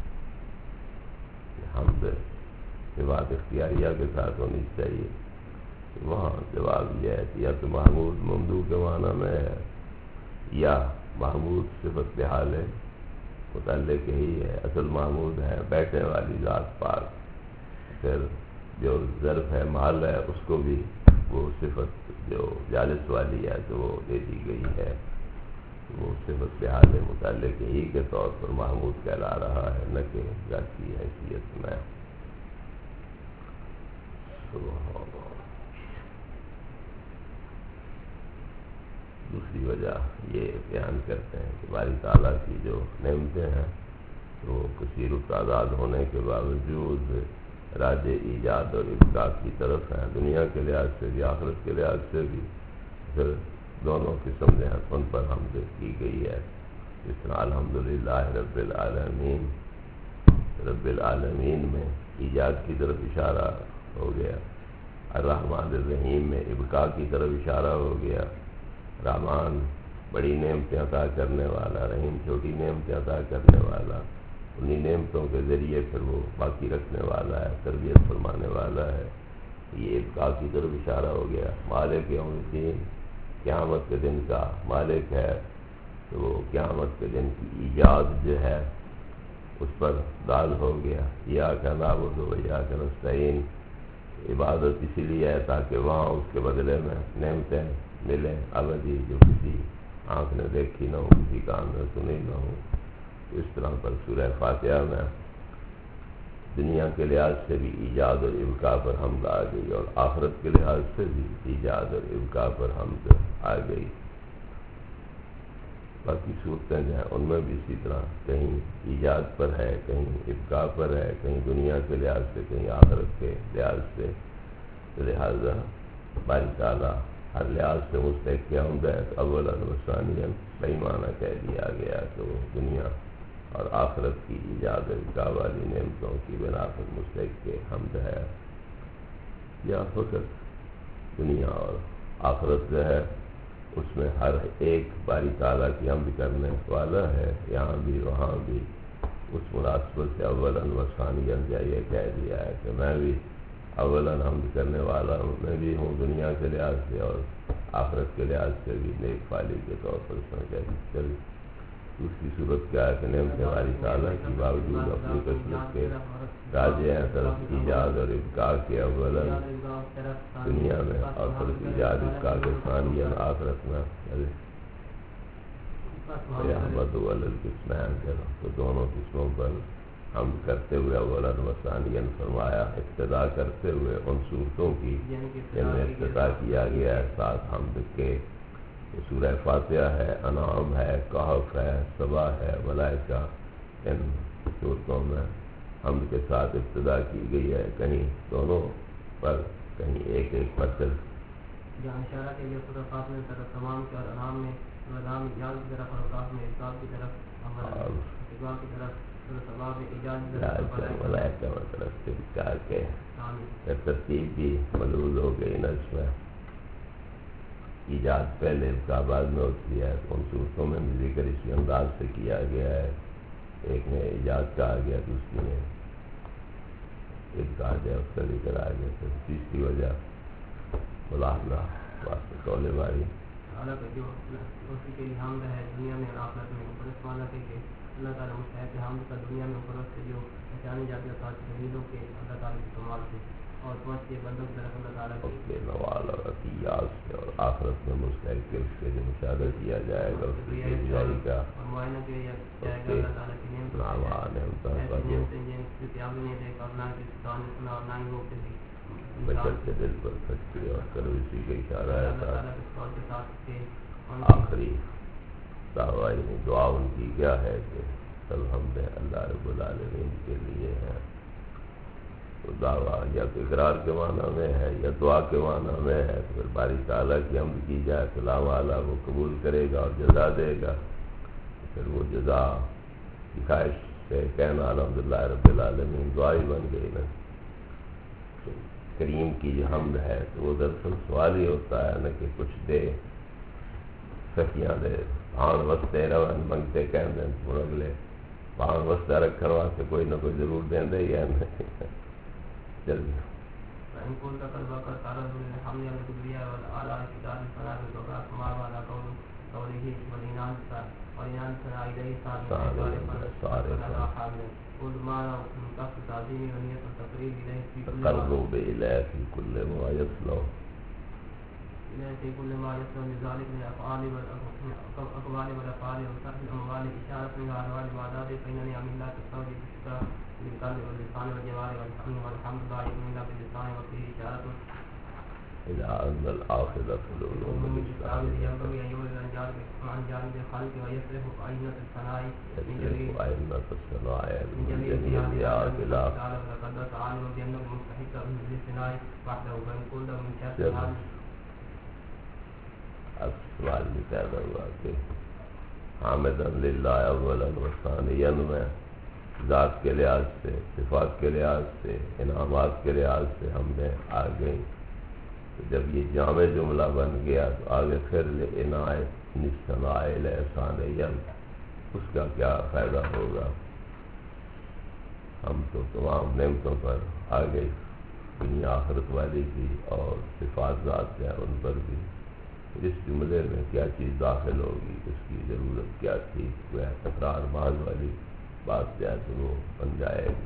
حمد صفات اختیاریہ کے ساتھ ہونی چاہیے. وہاں جواب یہ ہے کہ یا تو محمود ممدوح کے معنی میں ہے، یا محمود صفت بحال ہے متعلق ہی ہے. اصل محمود ہے بیٹھنے والی ذات پاک. پھر جو ظرف ہے محل ہے اس کو بھی وہ صفت جو جالس والی ہے تو وہ دے دی گئی ہے. وہ صفت بحال متعلق ہی کے طور پر محمود کہلا رہا ہے، نہ کہ ذاتی حیثیت میں. دوسری وجہ یہ بیان کرتے ہیں کہ باری تعالیٰ کی جو نعمتیں ہیں تو کثیر التعداد ہونے کے باوجود راج ایجاد اور ابقاء کی طرف ہیں. دنیا کے لحاظ سے بھی آخرت کے لحاظ سے بھی پھر دونوں قسم نے ان پر حمد کی گئی ہے. جس طرح الحمدللہ رب العالمین، رب العالمین میں ایجاد کی طرف اشارہ ہو گیا. الرحمن الرحیم میں ابقاء کی طرف اشارہ ہو گیا. رحمان بڑی نعمتیں عطا کرنے والا، رحیم چھوٹی نعمتیں عطا کرنے والا. انہی نعمتوں کے ذریعے پھر وہ باقی رکھنے والا ہے، تربیت فرمانے والا ہے. یہ ابقاء کی طرف اشارہ ہو گیا. مالک یوم الدین، قیامت کے دن کا مالک ہے، تو وہ قیامت کے دن کی ایجاد جو ہے اس پر دال ہو گیا. ایاک نعبد و ایاک نستعین، عبادت اسی لیے ہے تاکہ وہاں اس کے بدلے میں نعمتیں ملیں ابدی، جو کسی آنکھ نے دیکھی نہ ہو، کسی کان نے سنی نہ ہو. اس طرح پر سورہ فاتحہ میں دنیا کے لحاظ سے بھی ایجاد اور ابقاء پر حمد آ گئی، اور آخرت کے لحاظ سے بھی ایجاد اور ابقاء پر حمد آ گئی. باقی صورتیں جو ہیں ان میں بھی اسی طرح کہیں ایجاد پر ہے، کہیں ابقاء پر ہے، کہیں دنیا کے لحاظ سے، کہیں آخرت کے لحاظ سے. لہذا باری تعالیٰ ہر لحاظ سے مستحق حمد ہے. اولا و ثانیاً صحیح معنی کہہ دیا گیا کہ وہ دنیا اور آخرت کی ایجاد ابقاء والی نعمتوں کی بنا پر مستحق حمد ہے. یا فقط دنیا اور آخرت جو ہے اس میں ہر ایک باری تعالیٰ کی حمد کرنے والا ہے، یہاں بھی وہاں بھی. اس مناسبت سے اولاً و ثانیاً یہ کہہ دیا ہے کہ میں بھی اولاً حمد کرنے والا ہوں، میں بھی ہوں دنیا کے لحاظ سے اور آخرت کے لحاظ سے بھی نیک فالی کے طور پر اس میں کہہ چلی. دوسری صورت کیا ہے کہ نعمت باری تعالیٰ کی باوجود اپنی قسمت کے راجے ہیں طرف ایجاد اور ابقاء کے اولاً دنیا میں اور طرف ایجاد ابقاء کے ثانیاً آخرت میں. احمد والقسمین، تو دونوں قسموں پر حمد کرتے ہوئے اولاً و ثانیاً فرمایا، ابتدا کرتے ہوئے ان صورتوں کی جن میں ابتدا کیا گیا ہے ساتھ حمد کے. سورہ فاتحہ ہے، انعام ہے، کہف ہے، سبا ہے، ملائکہ، ان صورتوں میں حمد کے ساتھ ابتدا کی گئی ہے، کہیں دونوں پر، کہیں ایک ایک پر صرف جہاں اشارہ کے لیے سورہ فاتحہ میں طرف تمام کے اور انعام میں نظام ایجاز کی طرف اور اوقاف میں احساس کی طرف استقبال کی طرف سورہ سبا میں ایجاز کی طرف ملائکہ طرف سے کہا کہ ترتیب بھی ملوز ہو گئی نا، اس میں ایجاد پہلے کا بعد میں ہوتی ہے، ان صورتوں میں بھی ذکر اسی انداز سے کیا گیا ہے، ایک میں ایجاد کہا گیا، دوسری میں ایک کہا گیا، اس کا ذکر آ گیا، پھر تیسری وجہ ملاحظہ واسطے قول باری حالانکہ جو اسی کے لیے حمد ہے دنیا میں اور آخرت میں اوپرس مانا ہے کہ اللہ تعالیٰ مستحق حمد کا دنیا میں اوپرس سے جو پہچانے جاتے ہیں تاکہ دلیلوں کے اللہ تعالیٰ کے کمال سے اور پہنچ کے بندوں کی طرف اللہ تعالیٰ کے نوال اور عطیات سے، اور آخرت میں مستحق کے اس کے جو مشاہدہ کیا جائے گا اس کی جاری کا اور معائنہ کیا جائے گا اللہ تعالیٰ کی بچت کے دل پر سچی اور کرو اسی کا اشارہ ہے. آخری دعویٰ دعا ان کی کیا ہے کہ الحمد اللہ رب العالمین کے لیے ہے. تو دعویٰ یا تو اقرار کے معنی میں ہے یا دعا کے معنی میں ہے، پھر باری تعالیٰ کی حمد کی جائے تو اللہ والا وہ قبول کرے گا اور جزا دے گا. پھر وہ جزا کی خواہش سے کہنا الحمدللہ رب العالمین دعا ہی بن گئی نا. کریم کی جو حمد ہے تو وہ دراصل سوال ہی ہوتا ہے نا کہ کچھ دے، سکیاں دے، پان وستے روان منگتے کہہ دیں تو اگلے پان وسطہ رکھن واسطے کوئی نہ کوئی ضرور دیں دے یا نہیں. جلدی تقرب إليه في كل ما يصلح في كل ما يصلح لذلك من الأقوال والأفعال وصرف الأموال إشارة إلى أنواع العبادات فإنني أمن لا تستوجب الشكر بالقلب واللسان والجوارح والحمد لا يكون إلا باللسان وفيه إشارة إلى أن الآخذ في العلوم الإسلامية ينبغي أن يولد عن جانب الخلق ويصرف أئمة الثناء من جميع الرياض إلى وتقدس عالم بأنه مستحق للثناء وحده فإن كل من شرط هذا السؤال بھی پیدا ہوا کہ حامدن للہ اولا و ثانیا میں ذات کے لحاظ سے، صفات کے لحاظ سے، انعامات کے لحاظ سے ہم نے آگے جب یہ جامع جملہ بن گیا تو آگے پھر عنایت نسنا ثانیا اس کا کیا فائدہ ہوگا. ہم تو تمام نعمتوں پر آگے دنیا آخرت والی کی اور صفات ذات ہیں ان پر بھی، اس جملے میں کیا چیز داخل ہوگی، اس کی ضرورت کیا تھی، وہ تکرار باز والی بات جو ہے تو وہ بن جائے گی.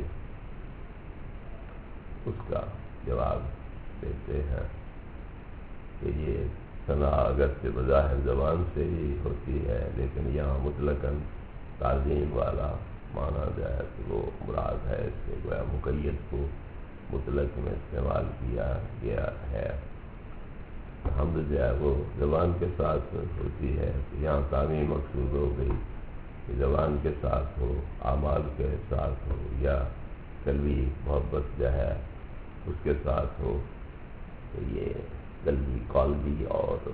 اس کا جواب دیتے ہیں کہ یہ ثنا اگرچہ بظاہر زبان سے ہی ہوتی ہے لیکن یہاں مطلقاً تعظیم والا معنی جو ہے تو وہ مراد ہے، اس سے گویا مقید کو مطلق میں استعمال کیا گیا ہے. حمد جو ہے وہ زبان کے ساتھ ہوتی ہے، یہاں تعمیم مقصود ہو گئی کہ زبان کے ساتھ ہو، اعمال کے ساتھ ہو، یا قلبی محبت جو ہے اس کے ساتھ ہو. تو یہ قلبی قلبی اور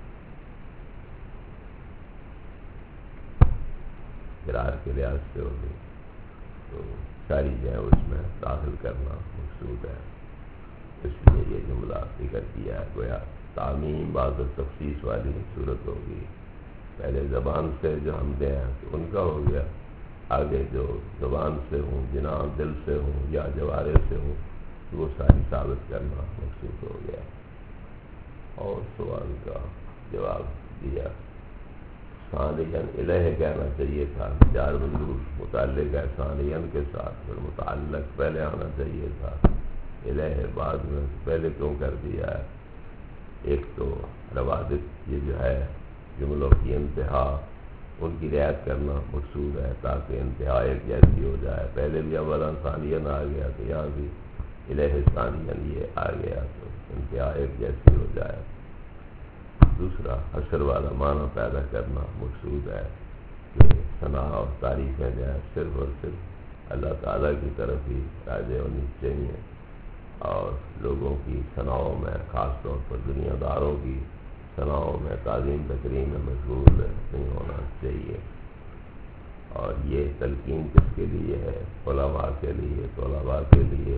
قرار کے لحاظ سے ہوگی، تو ساری جو ہے اس میں داخل کرنا مقصود ہے. اس لیے یہ جملہ ذکر کیا ہے، گویا تعمیم بعض تخصیص والی صورت ہوگی. پہلے زبان سے جو حمدیں ہیں تو ان کا ہو گیا، آگے جو زبان سے ہوں، جناح دل سے ہوں یا جوارے سے ہوں تو وہ ساری ثابت کرنا مقصود ہو گیا. اور سوال کا جواب دیا. ثانیاً الہ کہنا چاہیے تھا، جار مجرور متعلق ہے ثانیاً کے ساتھ، پھر متعلق پہلے آنا چاہیے تھا، الہ بعد میں پہلے کیوں کر دیا ہے. ایک تو روادت یہ جو ہے جملوں کی انتہا ان کی رعایت کرنا مقصود ہے تاکہ انتہا ایک جیسی ہو جائے. پہلے بھی اولا ثانیاً آ گیا تو یہاں بھی الہ ثانیاً یہ آ گیا تو انتہا ایک جیسی ہو جائے. دوسرا حشر والا معنی پیدا کرنا مقصود ہے کہ ثنا اور تعریفیں جو ہے صرف اور صرف اللہ تعالیٰ کی طرف ہی راجع ہونی چاہیے، اور لوگوں کی ثناؤں میں، خاص طور پر دنیا داروں کی ثناؤں میں، تعظیم تکریم میں مشغول نہیں ہونا چاہیے۔ اور یہ تلقین کس کے لیے ہے؟ علماء کے لیے، طلباء کے لیے،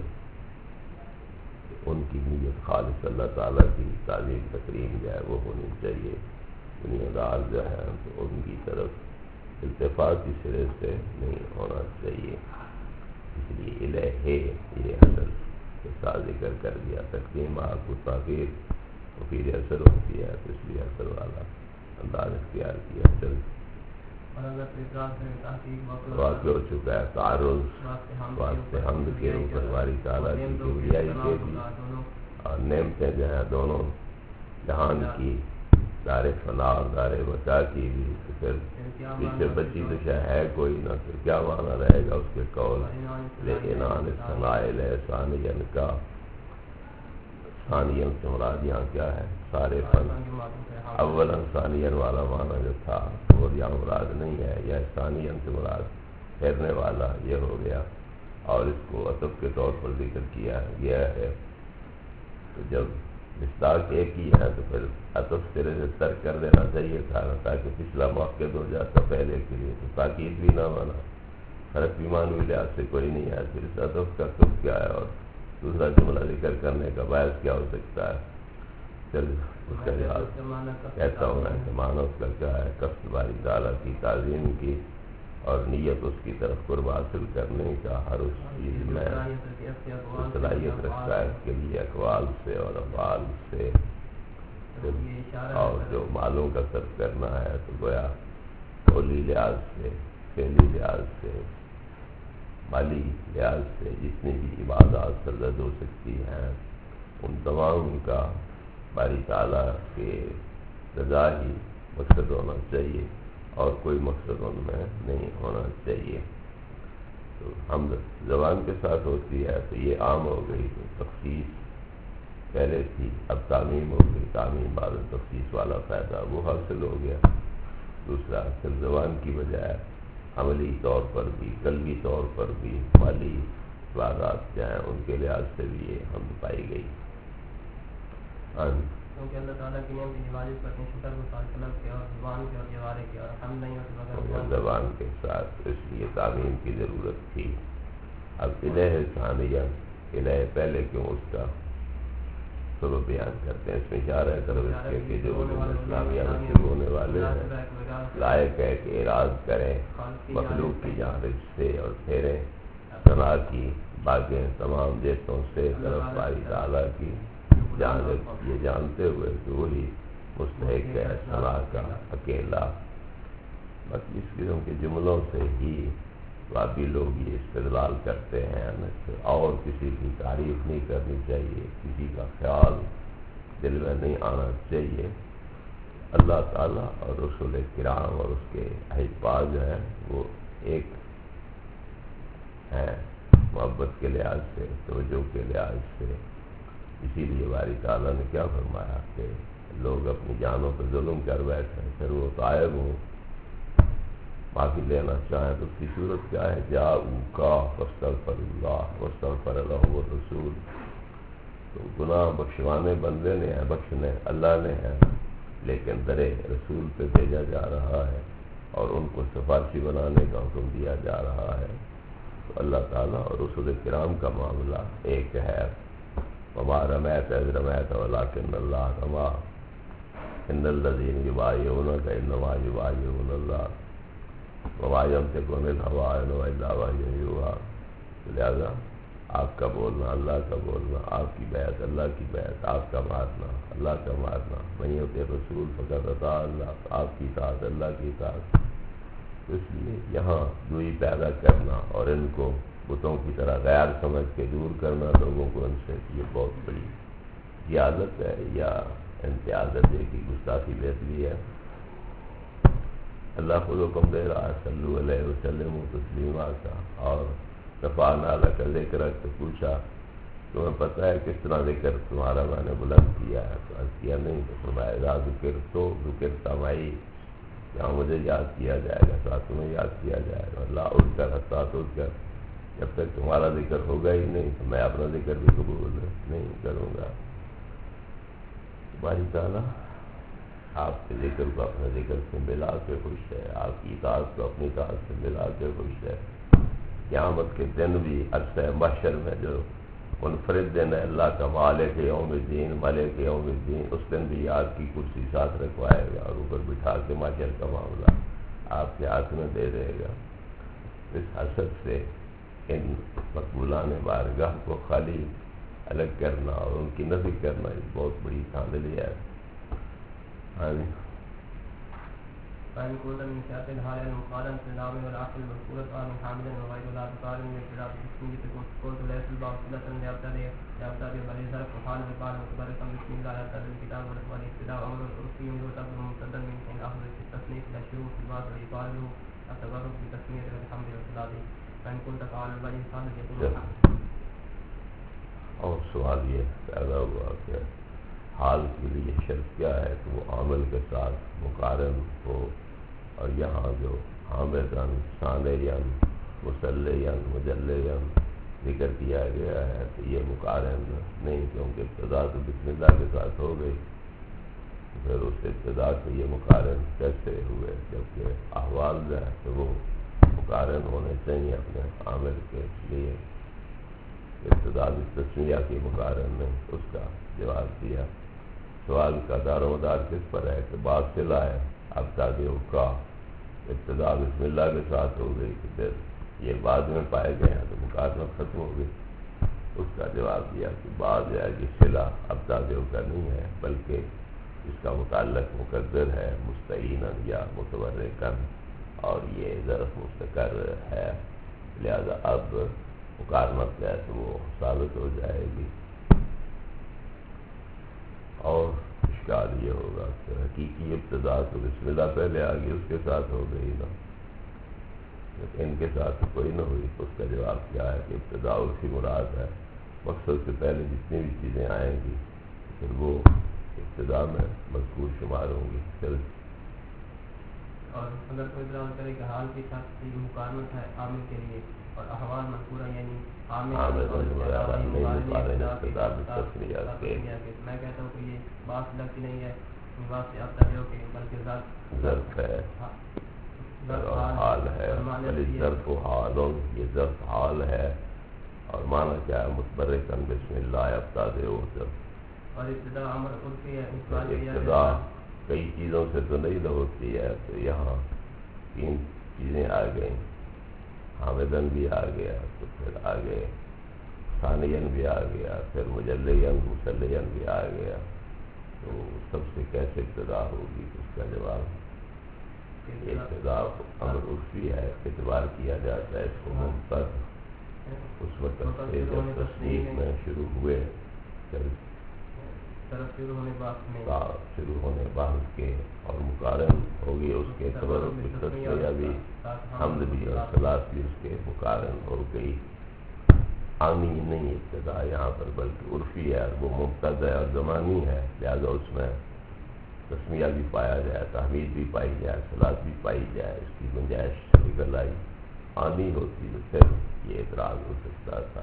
ان کی نیت خالص اللہ تعالیٰ کی تعظیم تکریم جو ہے وہ ہونی چاہیے۔ دنیا دار جو ہے تو ان کی طرف التفاتی سرے سے نہیں ہونا چاہیے۔ اس لیے الہے یہ حضر کے ساتھ ذکر کر دیا، تقدیم آپ کو تاخیر مفید اثر ہوتی ہے، تو اس لیے اثر والا انداز اختیار کیا۔ چل واقع ہو چکا ہے تعارض واسطے حمد کے اوپر باری تعالیٰ کی کبریائی کے بھی، اور نعمتیں جو ہیں دونوں جہان کی، دار فنا اور دار بقا کی بھی، تو پھر پیچھے بچی تو شاید ہے کوئی نہ، پھر کیا معنی رہے گا اس کے قول لِإِنَانِ الثَّنَاءِ لِإِحْسَانِيًا کا؟ ثانیاً سے مراد یہاں کیا ہے؟ سارے فن اولاً ثانیاً والا معنی جو تھا وہ یہاں مراد نہیں ہے، یا ثانیاً سے مراد پھیرنے والا یہ ہو گیا، اور اس کو عطف کے طور پر ذکر کیا گیا ہے۔ تو جب مصداق ایک ہی ہے تو پھر عطف سرے سے ترک کر دینا چاہیے تھا نا، تاکہ پچھلا مؤکد ہو جاتا پہلے کے لیے، تو تاکید بھی نہ بنا، فرق بھی معنوی لحاظ سے کوئی نہیں ہے۔ پھر اس عطف کا تب کیا ہے اور دوسرا جملہ ذکر کرنے کا باعث کیا ہو سکتا ہے؟ چل اس کا جواب کہتا ہوں میں کہ معنی اس کا کیا ہے؟ قصد باری تعالیٰ کی تعظیم کی اور نیت اس کی طرف قرب حاصل کرنے کا، ہر اس چیز میں صلاحیت رکھتا ہے اس کے لیے اقوال سے اور افعال سے، اور جو مالوں کا صرف کرنا ہے تو گویا قولی لحاظ سے، فعلی لحاظ سے، مالی لحاظ سے جتنی بھی عبادات سرزد ہو سکتی ہیں ان تمام کا باری تعالیٰ کے رضا ہی مقصد ہونا چاہیے، اور کوئی مقصد ان میں نہیں ہونا چاہیے۔ تو حمد زبان کے ساتھ ہوتی ہے تو یہ عام ہو گئی، تو تخصیص پہلے تھی اب تعمیم ہو گئی، تعمیم بعد تخصیص والا فائدہ وہ حاصل ہو گیا۔ دوسرا صرف زبان کی بجائے عملی طور پر بھی، قلبی طور پر بھی، مالی عبادات جو ہیں ان کے لحاظ سے بھی یہ حمد پائی گئی۔ کیونکہ اللہ تعالیٰ کی نعمت کی حفاظت کرتے ہیں، شکر گزار قلب کے اور زبان کے اور جوارے کے، اور حمد نہیں ہوتی زبان کے ساتھ، اس لیے تعمیم کی ضرورت تھی۔ اب الہ ثانیہ، الہ پہلے کیوں اس کا سبب بیان کرتے ہیں، اس میں اشارہ ہے طرف اس کے کہ جو اسلامیہ میں شروع ہونے والے ہیں لائق ہے کہ اعراض کریں مخلوق کی جانب سے اور پھیریں ثنا کی باغیں تمام جیتوں سے طرف باری تعالیٰ کی جانب، یہ جانتے ہوئے کہ وہی مستحق ہے ثنا کا اکیلا۔ بس اس قسم کے جملوں سے ہی وابی لوگ یہ استدلال کرتے ہیں اور کسی کی تعریف نہیں کرنی چاہیے، کسی کا خیال دل میں نہیں آنا چاہیے۔ اللہ تعالیٰ اور رسول کرام اور اس کے احباب جو ہیں وہ ایک ہیں محبت کے لحاظ سے، توجہ کے لحاظ سے۔ اسی لیے باری تعالیٰ نے کیا فرمایا کہ لوگ اپنی جانوں پہ ظلم کر بیٹھے، پھر وہ تائب ہوں، معافی لینا چاہیں تو اس کی صورت کیا ہے؟ جاؤکا فاستغفر اللہ واستغفر لهم الرسول۔ تو گناہ بخشوانے بندے نے ہیں، بخشنے اللہ نے ہیں، لیکن درے رسول پہ بھیجا جا رہا ہے اور ان کو سفارشی بنانے کا حکم دیا جا رہا ہے۔ تو اللہ تعالیٰ اور رسول کرام کا معاملہ ایک ہے۔ وما رمیت اذ رمیت ولکن اللہ رمی، ان الذین یبایعونک انما یبایعون اللہ وما ینطق عن الہوی ان هو الا وحی یوحی۔ لہذا آپ کا بولنا اللہ کا بولنا، آپ کی بیعت اللہ کی بیعت، آپ کا مارنا اللہ کا مارنا، من یطع الرسول فقد اطاع اللہ، آپ کی اطاعت اللہ کی اطاعت۔ اس لیے یہاں دوئی پیدا کرنا اور ان کو بتوں کی طرح غیر سمجھ کے دور کرنا لوگوں کو ان سے، یہ بہت بڑی زیادت ہے یا امتیاز ہے کی گستاخی بیتلی ہے۔ اللہ خود حکم دے رہا ہے صلو علیہ وسلم تسلیما کا، اور رفعنا لک ذکرک تو پوچھا تمہیں پتہ ہے کس طرح ذکر تمہارا میں نے بلند کیا ہے؟ تو عرض کیا نہیں، تو فرمایا اذا ذکرت تو ذکرت معی، یہاں مجھے یاد کیا جائے گا ساتھ تمہیں یاد کیا جائے گا، لا اذکر حتی تذکر، جب تک تمہارا ذکر ہوگا ہی نہیں تو میں اپنا ذکر بھی قبول نہیں کروں گا۔ باری تعالیٰ آپ کے ذکر کو اپنے ذکر سے ملا کے خوش ہے، آپ کی اطاعت کو اپنی اطاعت سے ملا کے خوش ہے۔ قیامت کے دن بھی عرصہ محشر میں جو منفرد دن ہے اللہ کا، مالک یوم الدین، ملک یوم الدین، اس دن بھی آپ کی کرسی ساتھ رکھوائے گا اور اوپر بٹھا کے محشر کا معاملہ آپ کے ہاتھ میں دے دے گا۔ اس حسد سے ان مقبولان بارگاہ کو خالی الگ کرنا اور ان کی نفی کرنا ایک بہت بڑی دھاندلی ہے۔ آمین۔ فإن كنت من سياق الحال المقارن في النام والعقل المذكورة عن حاملا وغير لا تقارن بابتداء بسمية قلت ليس الباب صلة لأبتدئ بل ظرف حال وقال متبركا بسم الله يبتدئ الكتاب والابتداء أمر عرفي يعتبر ممتدا من حين أخذ التصنيف إلى الشروط في الباب ويقال له التبرك بتسمية الحمد والصلاة. فإن كنت فعل الوجه صالح يكون اور سوال یہ پیدا ہوا کہ حال کے لیے شرط کیا ہے کہ وہ عامل کے ساتھ مقارن ہو، اور یہاں جو حامدن، ثانین، مسلین، مجلین ذکر کیا گیا ہے تو یہ مقارن نہیں، کیونکہ ابتدا تو بسم اللہ کے ساتھ ہو گئی، پھر اس ابتدا سے یہ مقارن کیسے ہوئے؟ جبکہ احوال جو ہے تو وہ مقارن ہونے چاہیے اپنے عامل کے لیے، ابتدا بھی تسمیہ کی مقارن نہیں۔ اس کا جواب دیا سوال کا دار و مدار کس پر ہے کہ بات صلہ ہے، اب تابع کا ابتدا بسم اللہ کے ساتھ ہو گئی کہ پھر یہ بعد میں پائے گئے ہیں تو مقارنت ختم ہو گئی۔ اس کا جواب دیا کہ بعض ہے کہ صلہ اب تابع کا نہیں ہے، بلکہ اس کا متعلق مقدر ہے مستعیناً یا متبرکاً، اور یہ ظرف مستقر ہے، لہذا اب مقارنت جو ہے تو وہ ثابت ہو جائے گی۔ اور اشکال یہ ہوگا کہ حقیقی ابتدا تو بسم اللہ پہلے آ گئی، اس کے ساتھ ہو گئی نا، ان کے ساتھ کوئی نہ ہوئی، تو اس کا جواب کیا ہے کہ ابتدا اسی مراد ہے، مقصد سے پہلے جتنی بھی چیزیں آئیں گی پھر وہ ابتدا میں مذکور شمار ہوں گی۔ اور اگر کوئی اعتراض کرے کہ حال کی ساتھ مقارنت ہے عامل کے لیے اور احوال مذکورہ یعنی عامل میں کہتا ہوں کہ یہ بات لگتی نہیں ہے، بات سے اب تک کہ بلکہ ظرف ہے، حال ہے، ظرف و حال، یہ ظرف حال ہے، اور معنی کیا ہے؟ متبرکاً بسم اللہ ابتداء جب، اور ابتدا امر عرفی ہے، ابتدا کئی چیزوں سے تو نہیں ہوتی ہے، تو یہاں تین چیزیں آ گئیں، حامدن بھی آ گیا، تو پھر آگے ثانین بھی آ گیا، پھر مجلین مسلین بھی آ گیا، تو سب سے کیسے ابتدا ہوگی؟ اس کا جواب یہ ابتدا امر عرفی ہے، اعتبار کیا جاتا ہے اس کو ممتد اس وقت سے جب تصنیف میں شروع ہوئے، شروع ہونے بحث کے، اور مقارن ہوگی اس کے تبرک بالتسمیہ بھی، حمد بھی اور صلاۃ بھی اس کے مقارن ہو گئی۔ عامی نہیں ابتدا یہاں پر بلکہ عرفی ہے، وہ مبتدا اور زمانی ہے، لہذا اس میں تسمیہ بھی پایا جائے، تحمید بھی پائی جائے، صلاۃ بھی پائی جائے، اس کی گنجائش نکل آئی۔ عامی ہوتی تو پھر یہ اعتراض ہو سکتا تھا۔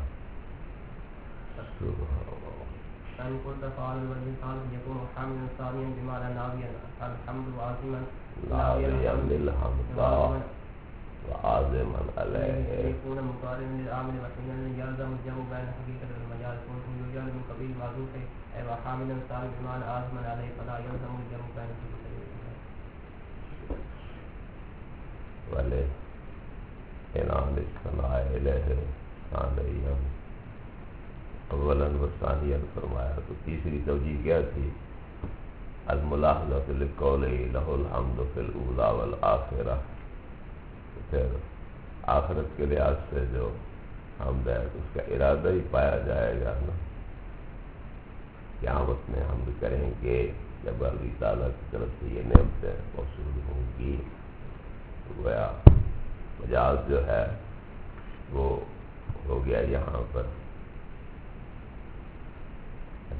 فإن كنت فعل الوجه صالح يكون حاملا ثانيا بمعنى ناويا الحمد وعظيما ناويا للحمد وعازما عليه، يكون مقارنا للعامل وحينئذ يلزم الجمع بين الحقيقة والمجاز، كنت يجعل من قبيل معذوف أي حاملا ثانيا بمعنى عازما عليه، فلا يلزم الجمع بين الحقيقة والمجاز. انعام الثناء إليه ثانيا اولا و ثانیا فرمایا، تو تیسری توجیہ کیا تھی؟ الملاحظۃ لقولہ لہ الحمد فی الاولی والآخرہ، پھر آخرت کے لحاظ سے جو حمد ہے اس کا ارادہ ہی پایا جائے گا نا، قیامت میں حمد کریں گے جب اللہ تعالیٰ کی طرف سے یہ نعمتیں موصول ہوں گی، تو گویا مجاز جو ہے وہ ہو گیا یہاں پر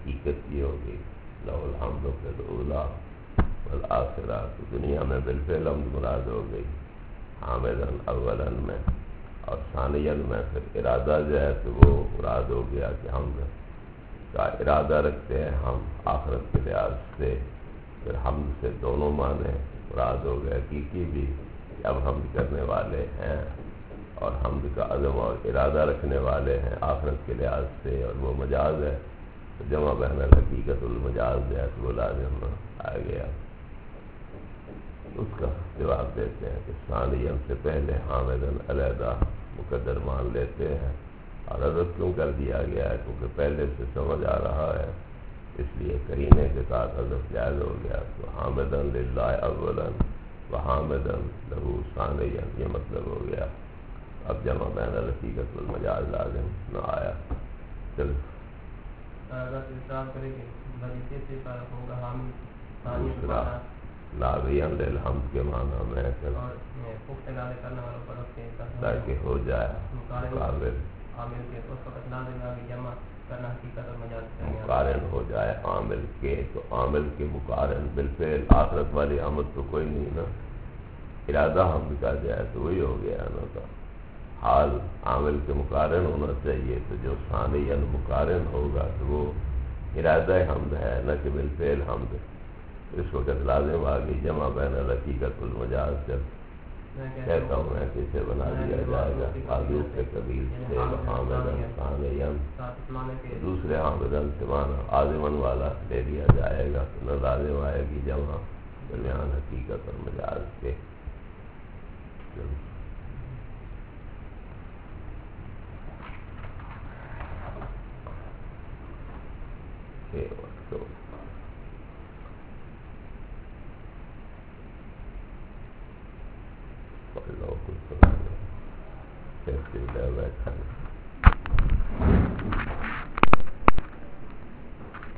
حقیقت یہ ہوگی لہ الحمد فی الاولی والآخرہ، تو دنیا میں بالفعل حمد مراد ہو گئی، حامدن اولن میں، اور ثانین میں پھر ارادہ جو ہے تو وہ مراد ہو گیا کہ حمد کا ارادہ رکھتے ہیں ہم آخرت کے لحاظ سے، پھر حمد سے دونوں معنی مراد ہو گئے، حقیقی بھی کہ اب حمد کرنے والے ہیں، اور حمد کا عزم اور ارادہ رکھنے والے ہیں آخرت کے لحاظ سے، اور وہ مجاز ہے تو جمع بین الحقیقت المجاز جو ہے تو وہ لازم آ گیا۔ اس کا جواب دیتے ہیں کہ ثانیاً سے پہلے حامدن علیحدہ مقدر مان لیتے ہیں، اور حضرت کیوں کر دیا گیا ہے کیونکہ پہلے سے سمجھ آ رہا ہے، اس لیے کرینے کے ساتھ حضرت جائز ہو گیا، تو حامدن للہ اولاً و حامدن لہو ثانیاً، یہ مطلب ہو گیا، اب جمع بین الحقیقت والمجاز لازم نہ آیا۔ چل اگر اصرار کرے کہ بجتے سے تعلق ہوگا حامد ثانی دوسرا لاغین للحمد کے معنی میں چل اور پخت ارادے کرنے والوں پر رکھتے ہیں تاکہ ہو جائے مقابل عامل کے، تو اس وقت لازم ہے کہ جمع کرنا حقیقت اور مجاز کرنا، مقارن ہو جائے عامل کے، تو عامل کے مقارن بالفعل آخرت والی آمد تو کوئی نہیں نا، ارادہ حمد کا جائے تو وہی ہو گیا نا، تو حال عامل کے مقارن ہونا چاہیے، تو جو ثانیاً مقارن ہوگا تو وہ ارادہ حمد ہے نہ کہ بالفعل حمد، اس وقت لازم آ گئی جمع بین الحقیقت المجاز۔ جب کہتا ہوں میں کہ اسے بنا دیا جائے گا حاضر کے قبیل سے حامدن ثانیاً، دوسرے حامدن سے معنی عازمن والا لے لیا جائے گا، تو نہ لازم آئے گی جمع درمیان حقیقت اور مجاز کے۔ اللہ کو سلام ہے،